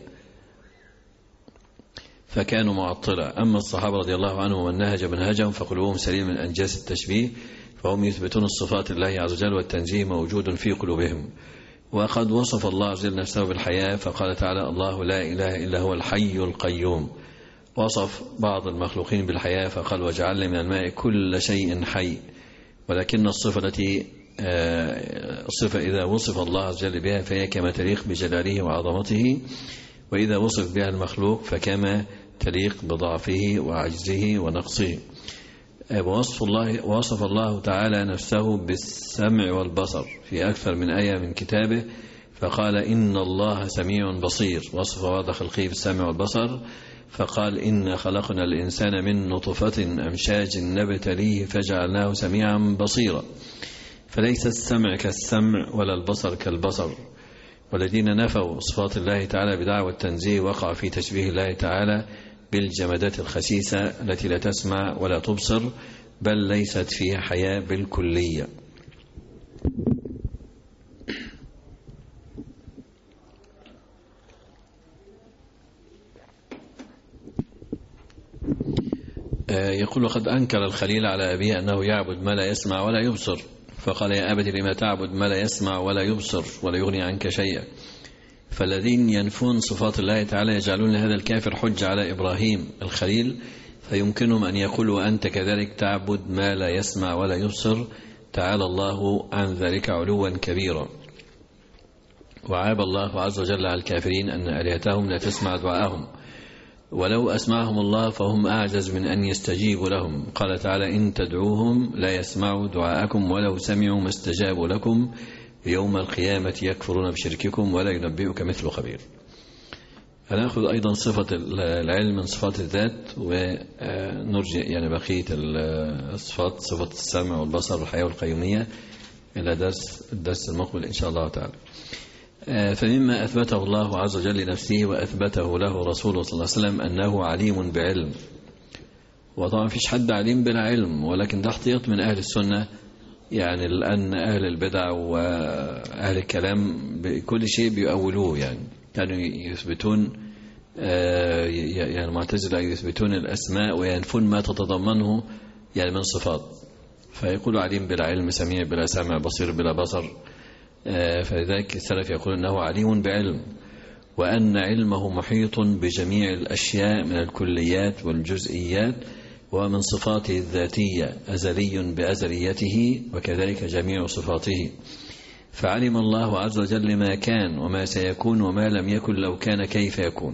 فكانوا معطلة. أما الصحابة رضي الله عنهم من نهج منهجهم فقلوبهم سليم من أنجاس التشبيه، فهم يثبتون الصفات الله عز وجل، والتنزيه موجود في قلوبهم. وقد وصف الله عز وجل نفسه بالحياة فقال تعالى الله لا إله إلا هو الحي القيوم. وصف بعض المخلوقين بالحياة فقال وجعلنا من الماء كل شيء حي. ولكن الصفة إذا وصف الله عز وجل بها فهي كما تليق بجلاله وعظمته، وإذا وصف بها المخلوق فكما تليق بضعفه وعجزه ونقصه. وصف الله تعالى نفسه بالسمع والبصر في أكثر من آية من كتابه، فقال إن الله سميع بصير. وصف بعض خلقه بالسمع والبصر فقال إن خلقنا الإنسان من نطفة أمشاج نبتليه فجعلناه سميعا بصيرا. فليس السمع كالسمع ولا البصر كالبصر. والذين نفوا صفات الله تعالى بدعوى التنزيه وقع في تشبيه الله تعالى بالجمادات الخسيسة التي لا تسمع ولا تبصر، بل ليست فيها حياة بالكلية. يقول وقد أنكر الخليل على أبيه أنه يعبد ما لا يسمع ولا يبصر، فقال يا أبت لما تعبد ما لا يسمع ولا يبصر ولا يغني عنك شيئا. فالذين ينفون صفات الله تعالى يجعلون هذا الكافر حجة على إبراهيم الخليل، فيمكنهم أن يقولوا أنت كذلك تعبد ما لا يسمع ولا يبصر، تعالى الله عن ذلك علوا كبيرا. وعاب الله عز وجل على الكافرين أن آلهتهم لا تسمع دعاءهم، ولو أسمعهم الله فهم أعجز من أن يستجيبوا لهم. قال تعالى إن تدعوهم لا يسمعوا دعاءكم ولو سمعوا ما استجابوا لكم يوم القيامة يكفرون بشرككم ولا ينبئك مثل خبير. هناخذ أيضا صفة العلم من صفات الذات، ونرجع يعني بقية الصفات، صفة السمع والبصر والحياة والقيومية، إلى الدرس المقبل إن شاء الله تعالى. فمما أثبته الله عز وجل لنفسه وأثبته له رسوله صلى الله عليه وسلم أنه عليم بعلم. وطبعا فيش حد عليم بلا علم، ولكن ده احتياط من أهل السنة، يعني لأن أهل البدع وأهل الكلام بكل شيء بيؤولوه، يعني كانوا يثبتون يعني المعتزلة يثبتون الأسماء وينفون ما تتضمنه يعني من صفات، فيقول عليم بلا علم، سميع بلا سمع، بصير بلا بصر. فلذلك السلف يقول أنه عليم بعلم، وأن علمه محيط بجميع الأشياء من الكليات والجزئيات، ومن صفاته الذاتية أزلي بأزليته، وكذلك جميع صفاته. فعلم الله عز وجل ما كان وما سيكون وما لم يكن لو كان كيف يكون،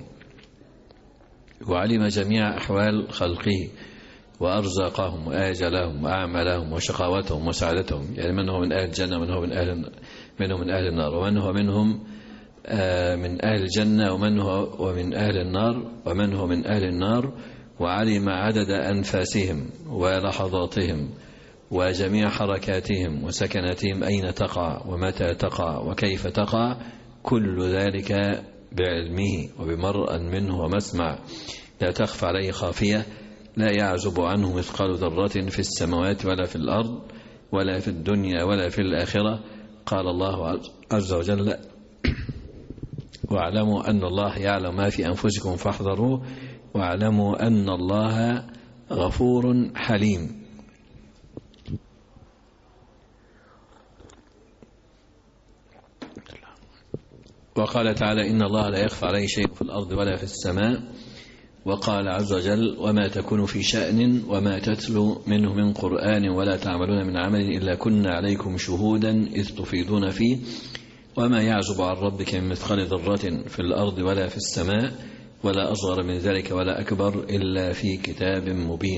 وعلم جميع أحوال خلقه وأرزاقهم وآجلهم وأعمالهم وشقاوتهم وسعادتهم، يعني من هو من أهل الجنة ومن هو من أهل النار، ومن هو منهم من أهل الجنة ومن هو من أهل النار، ومن هو من أهل النار. وعلم عدد أنفاسهم ولحظاتهم وجميع حركاتهم وسكناتهم، أين تقع ومتى تقع وكيف تقع، كل ذلك بعلمه وبمرء منه ومسمع، لا تخفى عليه خافية، لا يعزب عنه مثقال ذرة في السماوات ولا في الأرض ولا في الدنيا ولا في الآخرة. قال الله عز وجل: واعلموا أن الله يعلم ما في أنفسكم فاحذروه، واعلموا أن الله غفور حليم. وقال تعالى: إن الله لا يخفى عليه شيء في الأرض ولا في السماء. وقال عز وجل: وما تكون في شأن وما تتلو منه من قرآن ولا تعملون من عمل إلا كنا عليكم شهودا إذ تفيضون فيه، وما يعزب عن ربك من مثقال ذرة في الأرض ولا في السماء ولا أصغر من ذلك ولا أكبر إلا في كتاب مبين.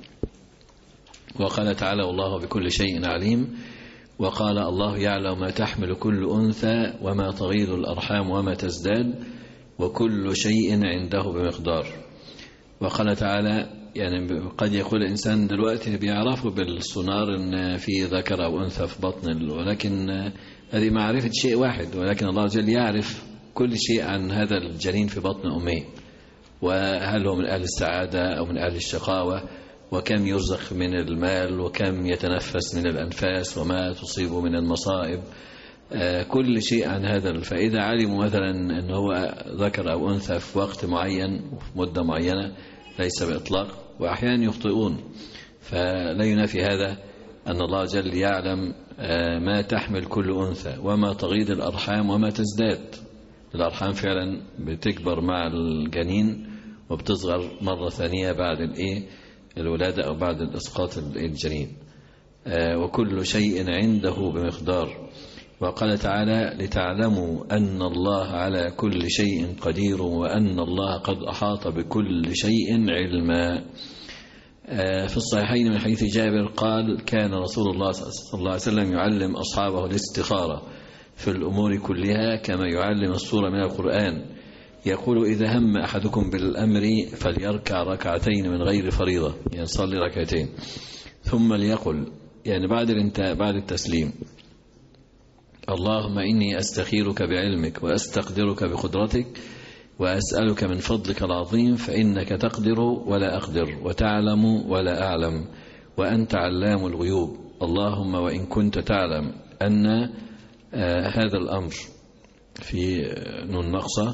وقال تعالى: والله بكل شيء عليم. وقال: الله يعلم ما تحمل كل أنثى وما تغيض الأرحام وما تزداد وكل شيء عنده بمقدار. وقال تعالى: يعني قد يقول الإنسان دلوقتي بيعرفوا بالسونار أن في ذكر أو أنثى في بطن، ولكن هذه معرفة شيء واحد، ولكن الله جل يعرف كل شيء عن هذا الجنين في بطن أمه، وهل هو من أهل السعادة أو من أهل الشقاوة، وكم يرزق من المال، وكم يتنفس من الأنفاس، وما تصيب من المصائب، كل شيء عن هذا. فإذا علموا مثلا أنه هو ذكر أو أنثى في وقت معين وفي مدة معينة ليس بإطلاق، وأحيانا يخطئون، فلا ينافي هذا أن الله جل يعلم ما تحمل كل أنثى وما تغيض الأرحام وما تزداد. الأرحام فعلا بتكبر مع الجنين وبتصغر مرة ثانية بعد الولادة أو بعد الإسقاط الجنين. وكل شيء عنده بمقدار. وقال تعالى: لتعلموا أن الله على كل شيء قدير وأن الله قد أحاط بكل شيء علما. في الصحيحين من حديث جابر قال: كان رسول الله صلى الله عليه وسلم يعلم أصحابه الاستخارة في الأمور كلها كما يعلم السورة من القرآن. يقول: إذا هم أحدكم بالأمر فليركع ركعتين من غير فريضة، يعني صلي ركعتين، ثم ليقل، يعني بعد التسليم: اللهم إني أستخيرك بعلمك وأستقدرك بقدرتك وأسألك من فضلك العظيم، فإنك تقدر ولا أقدر وتعلم ولا أعلم وأنت علام الغيوب. اللهم وإن كنت تعلم أن هذا الأمر في نون نقصة،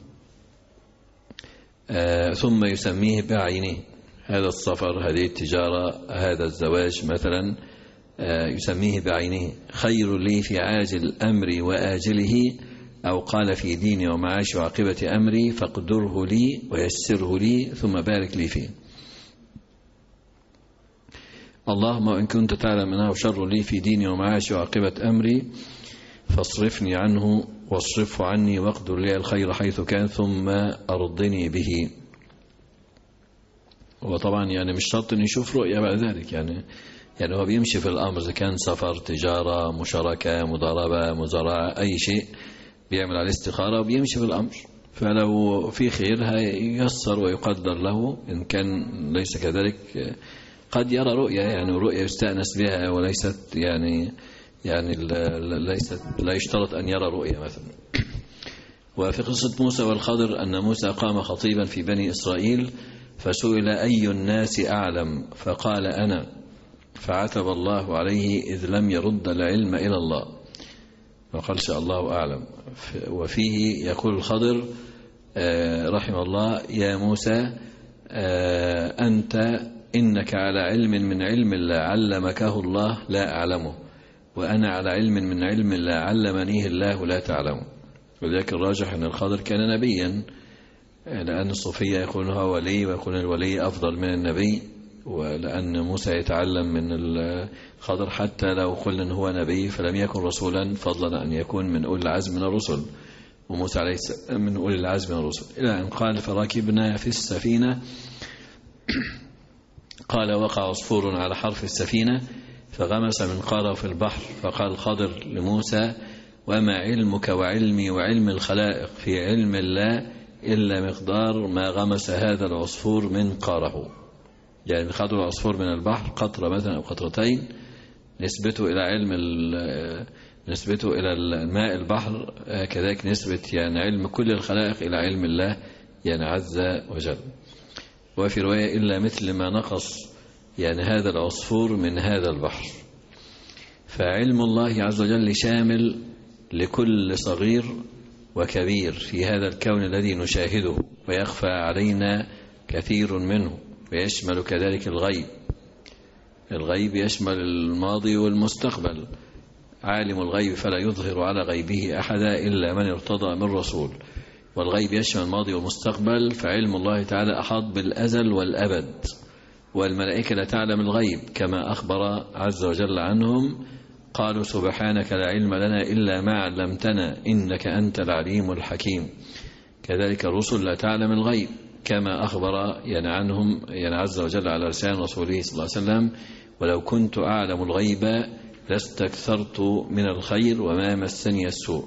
ثم يسميه بعينه، هذا السفر، هذه التجارة، هذا الزواج مثلا، يسميه بعينه، خير لي في عاجل أمري وآجله، أو قال في ديني ومعاش وعاقبة أمري، فاقدره لي ويسره لي ثم بارك لي فيه. اللهم وإن كنت تعلم أنه شر لي في ديني ومعاش وعاقبة أمري، فاصرفني عنه واصرفه عني واقدر لي الخير حيث كان ثم أرضني به. وطبعا يعني مش شرط أن يشوف رؤية بعد ذلك، يعني هو بيمشي في الأمر، إذا كان سفر، تجارة، مشاركة، مضاربة، مزارعة، أي شيء بيعمل على الاستخارة وبيمشي في الأمر، فلو في خير هييسر ويقدر له، إن كان ليس كذلك قد يرى رؤيا، يعني رؤيا يستأنس بها وليست يعني لا يشترط أن يرى رؤيا مثلا. وفي قصة موسى والخضر أن موسى قام خطيبا في بني إسرائيل فسئل أي الناس أعلم فقال أنا، فعتب الله عليه إذ لم يرد العلم إلى الله، وقالش الله أعلم. وفيه يقول الخضر رحمه الله: يا موسى أنت إنك على علم من علم الله علمكه الله لا أعلمه، وأنا على علم من علم الله علمنيه الله لا تعلمه. وذلك الراجح أن الخضر كان نبيا، لأن الصوفية يقولون هو ولي، ويقولون الولي أفضل من النبي، ولأن موسى يتعلم من الخضر حتى لو قلنا هو نبي فلم يكن رسولا، فضلا أن يكون من أولي العزم من الرسل، وموسى عليه السلام من أولي العزم من الرسل. إلى أن قال: فركبنا في السفينة قال: وقع عصفور على حرف السفينة فغمس منقاره في البحر، فقال الخضر لموسى: وما علمك وعلمي وعلم الخلائق في علم الله إلا مقدار ما غمس هذا العصفور منقاره. يعني خدوا العصفور من البحر قطرة مثلا أو قطرتين، نسبته إلى الماء البحر، كذلك نسبة يعني علم كل الخلائق إلى علم الله يعني عز وجل. وفي رواية: إلا مثل ما نقص يعني هذا العصفور من هذا البحر. فعلم الله عز وجل شامل لكل صغير وكبير في هذا الكون الذي نشاهده ويخفى علينا كثير منه، ويشمل كذلك الغيب يشمل الماضي والمستقبل. عالم الغيب فلا يظهر على غيبه أحدا إلا من ارتضى من رسول. والغيب يشمل الماضي والمستقبل، فعلم الله تعالى أحاط بالأزل والأبد، والملائكة لا تعلم الغيب كما أخبر عز وجل عنهم: قالوا سبحانك لا علم لنا إلا ما علمتنا إنك أنت العليم الحكيم. كذلك الرسل لا تعلم الغيب كما أخبر يعني عنهم يعني عز وجل على لسان رسوله صلى الله عليه وسلم: ولو كنت أعلم الغيب لاستكثرت من الخير وما مسني السوء.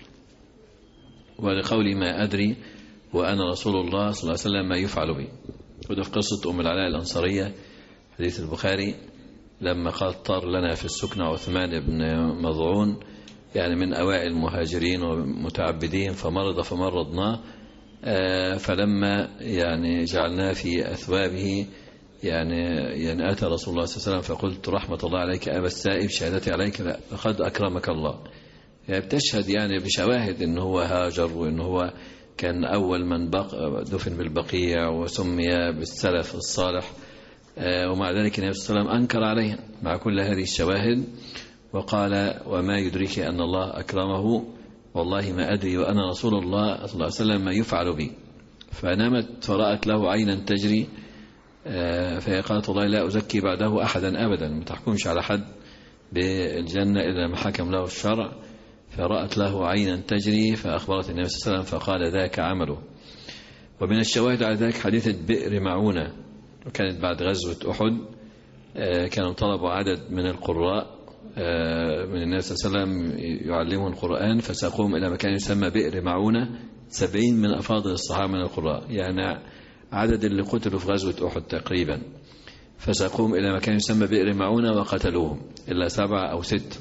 ولقولي ما أدري وأنا رسول الله صلى الله عليه وسلم ما يفعل بي. وده في قصة أم العلاء الأنصارية حديث البخاري، لما قال: طار لنا في السكنة عثمان بن مضعون، يعني من أوائل المهاجرين ومتعبدين، فمرضناه، فلما يعني جعلناه في أثوابه يعني أتى رسول الله صلى الله عليه وسلم فقلت: رحمة الله عليك أبا السائب، شهادتي عليك لقد أكرمك الله. يعني بتشهد يعني بشواهد إن هو هاجر، وإن هو كان أول من دفن بالبقيع وسمي بالسلف الصالح، ومع ذلك النبي صلى الله عليه وسلم أنكر عليها مع كل هذه الشواهد، وقال: وما يدريك أن الله أكرمه، والله ما أدري وأنا رسول الله صلى الله عليه وسلم ما يفعل بي. فنامت فرأت له عينا تجري، فهي قالت: والله لا أزكي بعده أحدا أبدا، ما تحكمش على حد بالجنة إلا ما حكم له الشرع. فرأت له عينا تجري فأخبرت النبي صلى الله عليه وسلم فقال: ذاك عمله. ومن الشواهد على ذلك حديثة بئر معونة، وكانت بعد غزوة أحد، كانوا طلبوا عدد من القراء من النبي صلى الله عليه وسلم يعلمهم القرآن، فساقوهم إلى مكان يسمى بئر معونة. 70 من أفاضل الصحابة من القراء، يعني عدد اللي قتلوا في غزوة أحد تقريبا، فساقوهم إلى مكان يسمى بئر معونة وقتلوهم إلا 7 أو 6.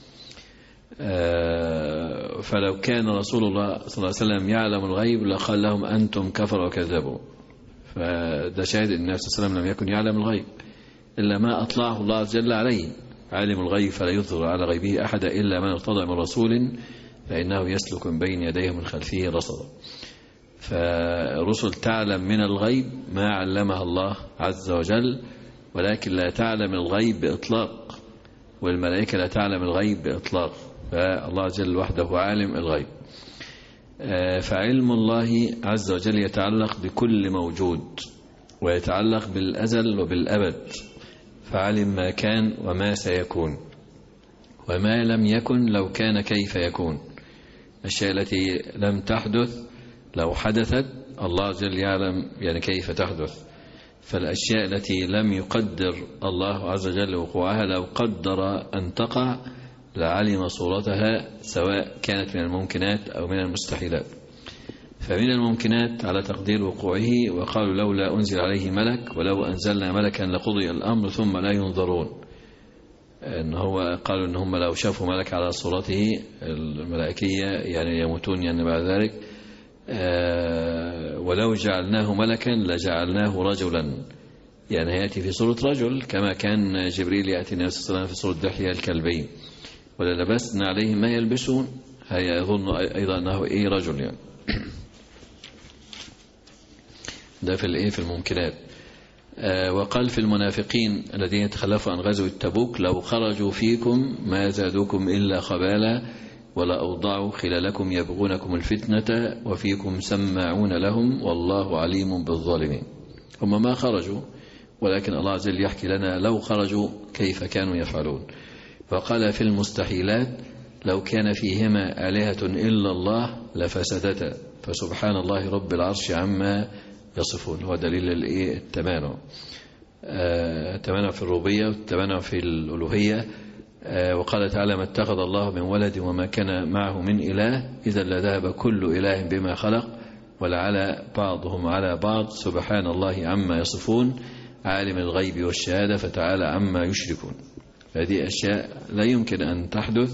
فلو كان رسول الله صلى الله عليه وسلم يعلم الغيب لقال لهم: أنتم كفروا وكذبوا. فده شاهد أن النبي صلى الله عليه وسلم لم يكن يعلم الغيب إلا ما أطلعه الله عز وجل عليه. عالم الغيب فلا يظهر على غيبه أحدا إلا من ارتضى من رسول فإنه يسلك من بين يديه من خلفه رصدا. فالرسل تعلم من الغيب ما علمها الله عز وجل، ولكن لا تعلم الغيب بإطلاق، والملائكة لا تعلم الغيب بإطلاق، فالله عز وجل وحده عالم الغيب. فعلم الله عز وجل يتعلق بكل موجود، ويتعلق بالأزل وبالأبد، فعلم ما كان وما سيكون، وما لم يكن لو كان كيف يكون. الأشياء التي لم تحدث لو حدثت الله عز وجل يعلم يعني كيف تحدث. فالأشياء التي لم يقدر الله عز وجل وقوعها لو قدر أن تقع لعلم صورتها، سواء كانت من الممكنات أو من المستحيلات. فمن الممكنات على تقدير وقوعه، وقالوا لولا أنزل عليه ملك، ولو أنزلنا ملكا لقضي الأمر ثم لا ينظرون. إن هو قالوا إن هم لو شافوا ملك على صورته الملائكية يعني يموتون يعني بعد ذلك. ولو جعلناه ملكا لجعلناه رجلا، يعني يأتي في صورة رجل كما كان جبريل يأتي النبي صلى الله عليه وسلم في صورة دحية الكلبي. وللبسنا عليهم ما يلبسون، هي يظن أيضا أنه رجل يعني. ده في الممكنات. وقال في المنافقين الذين تخلفوا عن غزوة تبوك لو خرجوا فيكم ما زادوكم إلا خبالا ولا أوضعوا خلالكم يبغونكم الفتنة وفيكم سماعون لهم والله عليم بالظالمين. هم ما خرجوا، ولكن الله عز وجل يحكي لنا لو خرجوا كيف كانوا يفعلون. وقال في المستحيلات لو كان فيهما آلهة إلا الله لفسدتا فسبحان الله رب العرش عما يصفون. هو دليل التمانع، التمانع في الربوبية والتمانع في الألوهية. وقال تعالى ما اتخذ الله من ولد وما كان معه من إله إذا لذهب كل إله بما خلق ولعلى بعضهم على بعض سبحان الله عما يصفون عالم الغيب والشهادة فتعالى عما يشركون. هذه أشياء لا يمكن أن تحدث،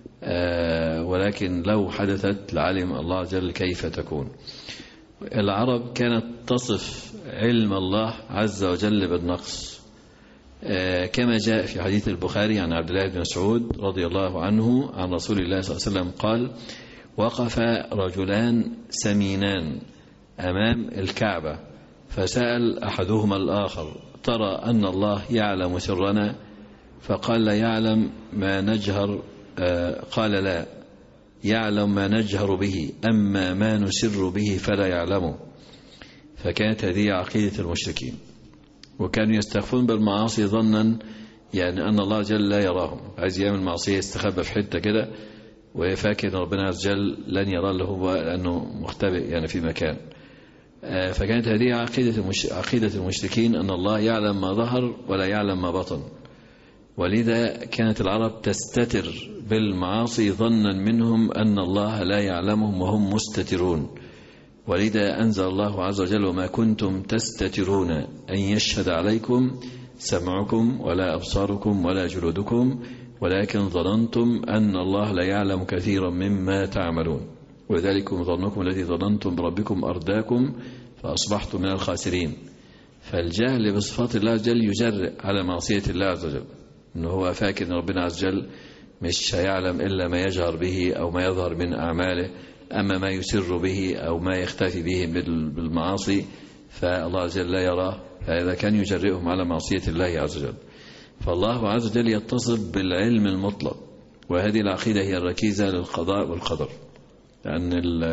ولكن لو حدثت لعلم الله جل كيف تكون. العرب كانت تصف علم الله عز وجل بالنقص، كما جاء في حديث البخاري عن عبد الله بن مسعود رضي الله عنه عن رسول الله صلى الله عليه وسلم قال وقف رجلان سمينان أمام الكعبة فسأل أحدهما الآخر ترى أن الله يعلم سرنا؟ فقال لا يعلم ما نجهر، قال لا يعلم ما نجهر به أما ما نسر به فلا يعلمه. فكانت هذه عقيدة المشركين، وكانوا يستخفون بالمعاصي ظنا يعني أن الله جل لا يراهم، عايز يعمل معصية يستخبى في حتة كده وفاكر ربنا عز وجل لن يرى له لأنه مختبئ يعني في مكان. فكانت هذه عقيدة المشركين أن الله يعلم ما ظهر ولا يعلم ما بطن. ولذا كانت العرب تستتر بالمعاصي ظنا منهم أن الله لا يعلمهم وهم مستترون. ولذا أنزل الله عز وجل وما كنتم تستترون أن يشهد عليكم سمعكم ولا أبصاركم ولا جلودكم ولكن ظننتم أن الله لا يعلم كثيرا مما تعملون وذلكم ظنكم الذي ظننتم بربكم أرداكم فأصبحتم من الخاسرين. فالجهل بصفات الله عز وجل يجرئ على معصية الله عز وجل، إنه هو فاكر أن ربنا عز وجل مش هيعلم إلا ما يجهر به أو ما يظهر من أعماله، أما ما يسر به أو ما يختفي به بالمعاصي فالله عز وجل لا يراه، فإذا كان يجرئهم على معصية الله عز وجل. فالله عز وجل يتصف بالعلم المطلق، وهذه العقيدة هي الركيزة للقضاء والقدر، لأن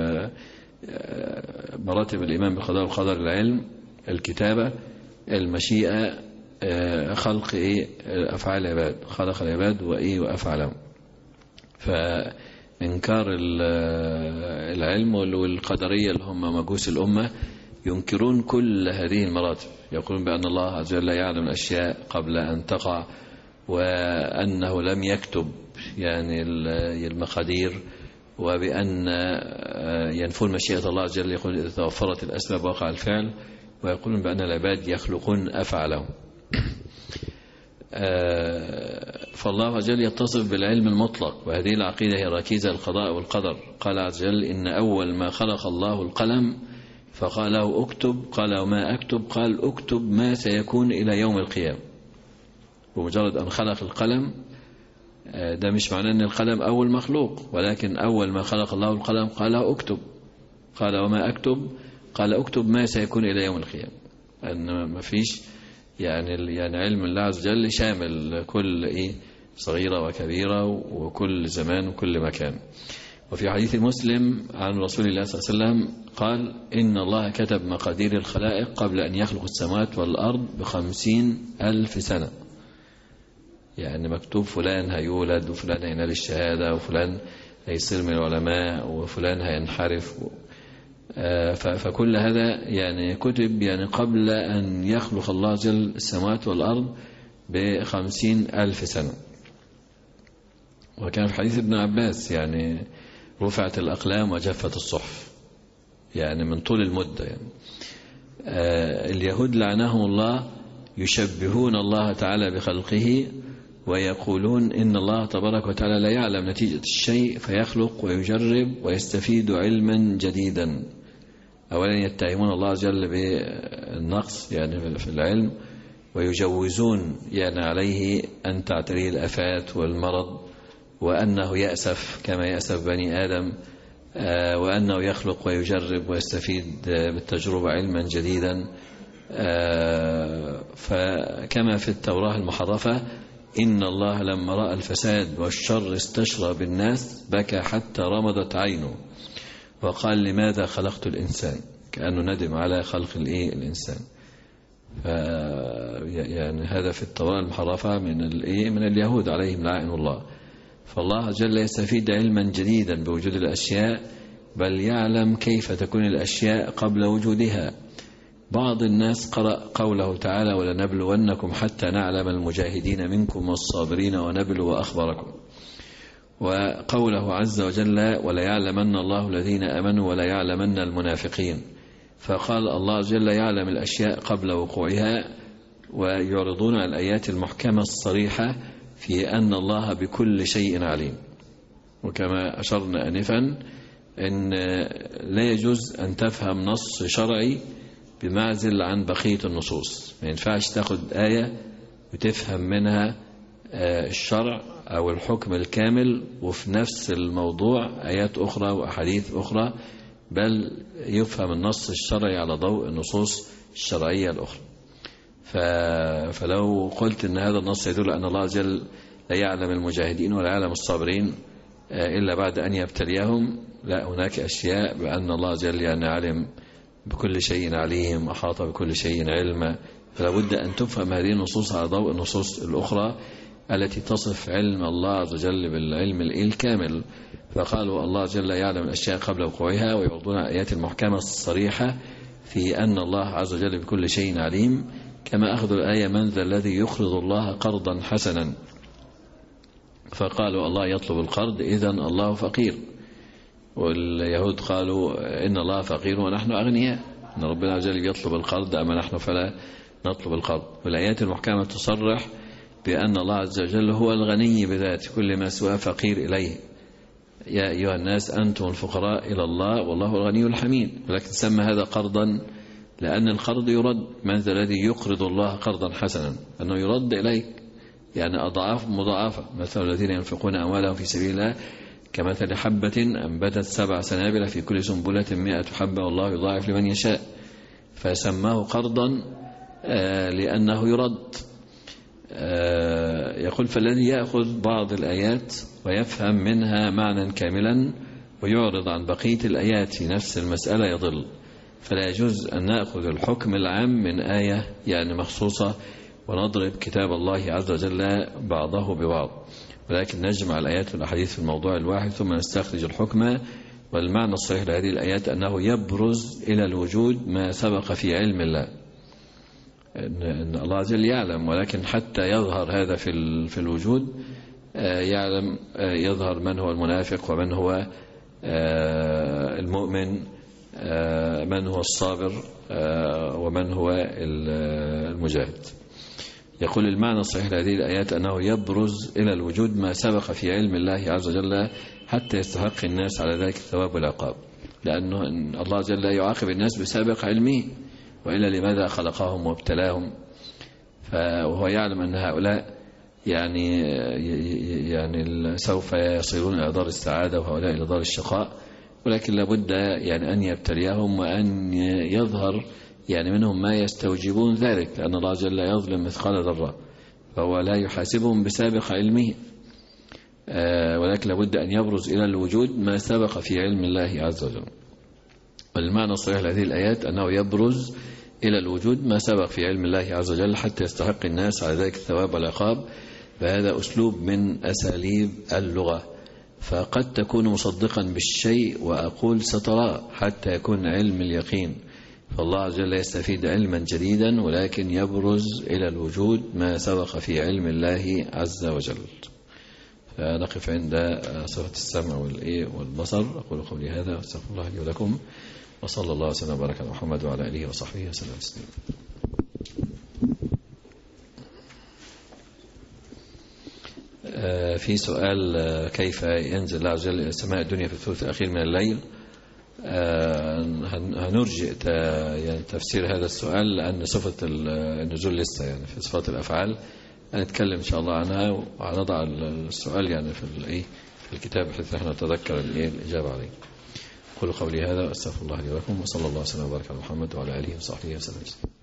مراتب الإيمان بالقضاء والقدر العلم، الكتابة، المشيئة، خلق أفعال العباد، خلق العباد وأفعالهم. فإنكار العلم والقدرية اللي هم مجوس الأمة ينكرون كل هذه المراتب، يقولون بأن الله عز وجل يعلم الأشياء قبل أن تقع، وأنه لم يكتب يعني المقادير، وبأن ينفون مشيئة الله عز وجل، يقول إذا توفرت الأسباب وقع الفعل، ويقولون بأن العباد يخلقون أفعالهم. فالله عز وجل يتصف بالعلم المطلق، وهذه العقيدة هي ركيزة القضاء والقدر. قال عز وجل إن أول ما خلق الله القلم فقال له اكتب، قال وما أكتب؟ قال اكتب ما سيكون إلى يوم القيامة. بمجرد أن خلق القلم، ده مش معناه أن القلم أول مخلوق، ولكن أول ما خلق الله القلم قال له اكتب، قال وما أكتب؟ قال اكتب ما سيكون إلى يوم القيامة. أن ما فيش يعني علم الله عز وجل شامل كل صغيرة وكبيرة وكل زمان وكل مكان. وفي حديث مسلم عن رسول الله صلى الله عليه وسلم قال إن الله كتب مقادير الخلائق قبل أن يخلق السماوات والأرض ب50,000 سنة. يعني مكتوب فلان هيولد، وفلان هينال الشهادة، وفلان هيصير من العلماء، وفلان هينحرف، فكل هذا يعني كتب يعني قبل أن يخلق الله جل السماوات والأرض ب50,000 سنة. وكان في حديث ابن عباس يعني رفعت الأقلام وجفت الصحف، يعني من طول المدة يعني. اليهود لعنهم الله يشبهون الله تعالى بخلقه ويقولون إن الله تبارك وتعالى لا يعلم نتيجة الشيء فيخلق ويجرب ويستفيد علما جديدا. أولا يتهمون الله عز وجل بالنقص يعني في العلم، ويجوزون يعني عليه أن تعتريه الآفات والمرض، وأنه يأسف كما يأسف بني آدم، وأنه يخلق ويجرب ويستفيد بالتجربة علما جديدا. فكما في التوراة المحرفة إن الله لما رأى الفساد والشر استشرى بالناس بكى حتى رمضت عينه وقال لماذا خلقت الإنسان، كأنه ندم على خلق الإنسان. يعني هذا في التوراة المحرفة من اليهود عليهم لعائن الله. فالله جل يستفيد علما جديدا بوجود الأشياء، بل يعلم كيف تكون الأشياء قبل وجودها. بعض الناس قرأ قوله تعالى ولنبلونكم حتى نعلم المجاهدين منكم والصابرين ونبلو أخباركم، وقوله عز وجل ولا يعلمن الله الذين آمنوا ولا يعلمن المنافقين. فقال الله جل يعلم الأشياء قبل وقوعها، ويعرضون عن الآيات المحكمة الصريحة في أن الله بكل شيء عليم. وكما أشرنا آنفا أن لا يجوز أن تفهم نص شرعي بمعزل عن بقية النصوص. ما ينفعش تاخد آية وتفهم منها الشرع أو الحكم الكامل وفي نفس الموضوع آيات أخرى وأحاديث أخرى، بل يفهم النص الشرعي على ضوء النصوص الشرعية الأخرى. فلو قلت أن هذا النص يدل أن الله جل لا يعلم المجاهدين ولا يعلم الصابرين إلا بعد أن يبتليهم، لا، هناك أشياء بأن الله جل يعني علم بكل شيء عليم، أحاط بكل شيء علما. فلا بد أن تفهم هذه النصوص على ضوء النصوص الأخرى التي تصف علم الله عز وجل بالعلم الكامل. فقالوا الله جل يعلم الأشياء قبل وقوعها، ويعرضون الآيات المحكمة الصريحة في أن الله عز وجل بكل شيء عليم، كما أخذوا الآية من ذا الذي يقرض الله قرضا حسنا، فقالوا الله يطلب القرض إذن الله فقير. واليهود قالوا إن الله فقير ونحن أغنياء، إن ربنا عز وجل يطلب القرض أما نحن فلا نطلب القرض. والآيات المحكمة تصرح بأن الله عز وجل هو الغني بذات، كل ما سواه فقير إليه. يا أيها الناس أنتم الفقراء إلى الله والله الغني الحميد. ولكن سمى هذا قرضا لأن القرض يرد. من ذا الذي يقرض الله قرضا حسنا، أنه يرد إليك يعني أضعاف مضاعفة. مثل الذين ينفقون أموالهم في سبيل الله كمثل حبة أنبتت 7 سنابل في كل سنبلة 100 حبة والله يضاعف لمن يشاء. فسماه قرضا لأنه يرد. يقول فالذي يأخذ بعض الآيات ويفهم منها معنى كاملا ويعرض عن بقية الآيات في نفس المسألة يضل. فلا يجوز أن نأخذ الحكم العام من آية يعني مخصوصة ونضرب كتاب الله عز وجل بعضه ببعض، ولكن نجمع الآيات والأحاديث في الموضوع الواحد ثم نستخرج الحكم. والمعنى الصحيح لهذه الآيات أنه يبرز إلى الوجود ما سبق في علم الله، إن الله عز وجل يعلم، ولكن حتى يظهر هذا في الوجود يعلم، يظهر من هو المنافق ومن هو المؤمن، من هو الصابر ومن هو المجاهد. يقول المعنى الصحيح لهذه الآيات أنه يبرز إلى الوجود ما سبق في علم الله عز وجل حتى يستحق الناس على ذلك الثواب والعقاب، لأنه الله عز وجل يعاقب الناس بسابق علمه، وإلا لماذا خلقهم وابتلاهم؟ وهو يعلم أن هؤلاء يعني سوف يصيرون إلى دار السعادة وهؤلاء إلى دار الشقاء، ولكن لابد يعني أن يبتليهم وأن يظهر يعني منهم ما يستوجبون ذلك، لأن الله جل لا يظلم مثقال ذرة، فهو لا يحاسبهم بسابق علمه، ولكن لابد أن يبرز إلى الوجود ما سبق في علم الله عز وجل. والمعنى الصحيح لهذه الآيات أنه يبرز إلى الوجود ما سبق في علم الله عز وجل حتى يستحق الناس على ذلك الثواب والعقاب. فهذا أسلوب من أساليب اللغة، فقد تكون مصدقا بالشيء وأقول سترى حتى يكون علم اليقين. فالله عز وجل يستفيد علما جديدا، ولكن يبرز إلى الوجود ما سبق في علم الله عز وجل. فنقف عند صفة السمع والبصر. أقول قولي هذا واستغفر الله لي ولكم، وصلى الله وسلم وبارك على محمد وعلى آله وصحبه وسلم تسليما. في سؤال: كيف ينزل الله عز وجل إلى السماء الدنيا في الثلث الأخير من الليل؟ هنرجئ يعني تفسير هذا السؤال، لأن صفة النزول لسه يعني في صفات الأفعال هنتكلم إن شاء الله عنها، وهنضع السؤال يعني في الكتاب بحيث نحن نتذكر الإجابة عليه. قولوا قولي هذا وأستغفر الله لي ولكم، وصلى الله وسلم وبارك على محمد وعلى آله وصحبه وسلم.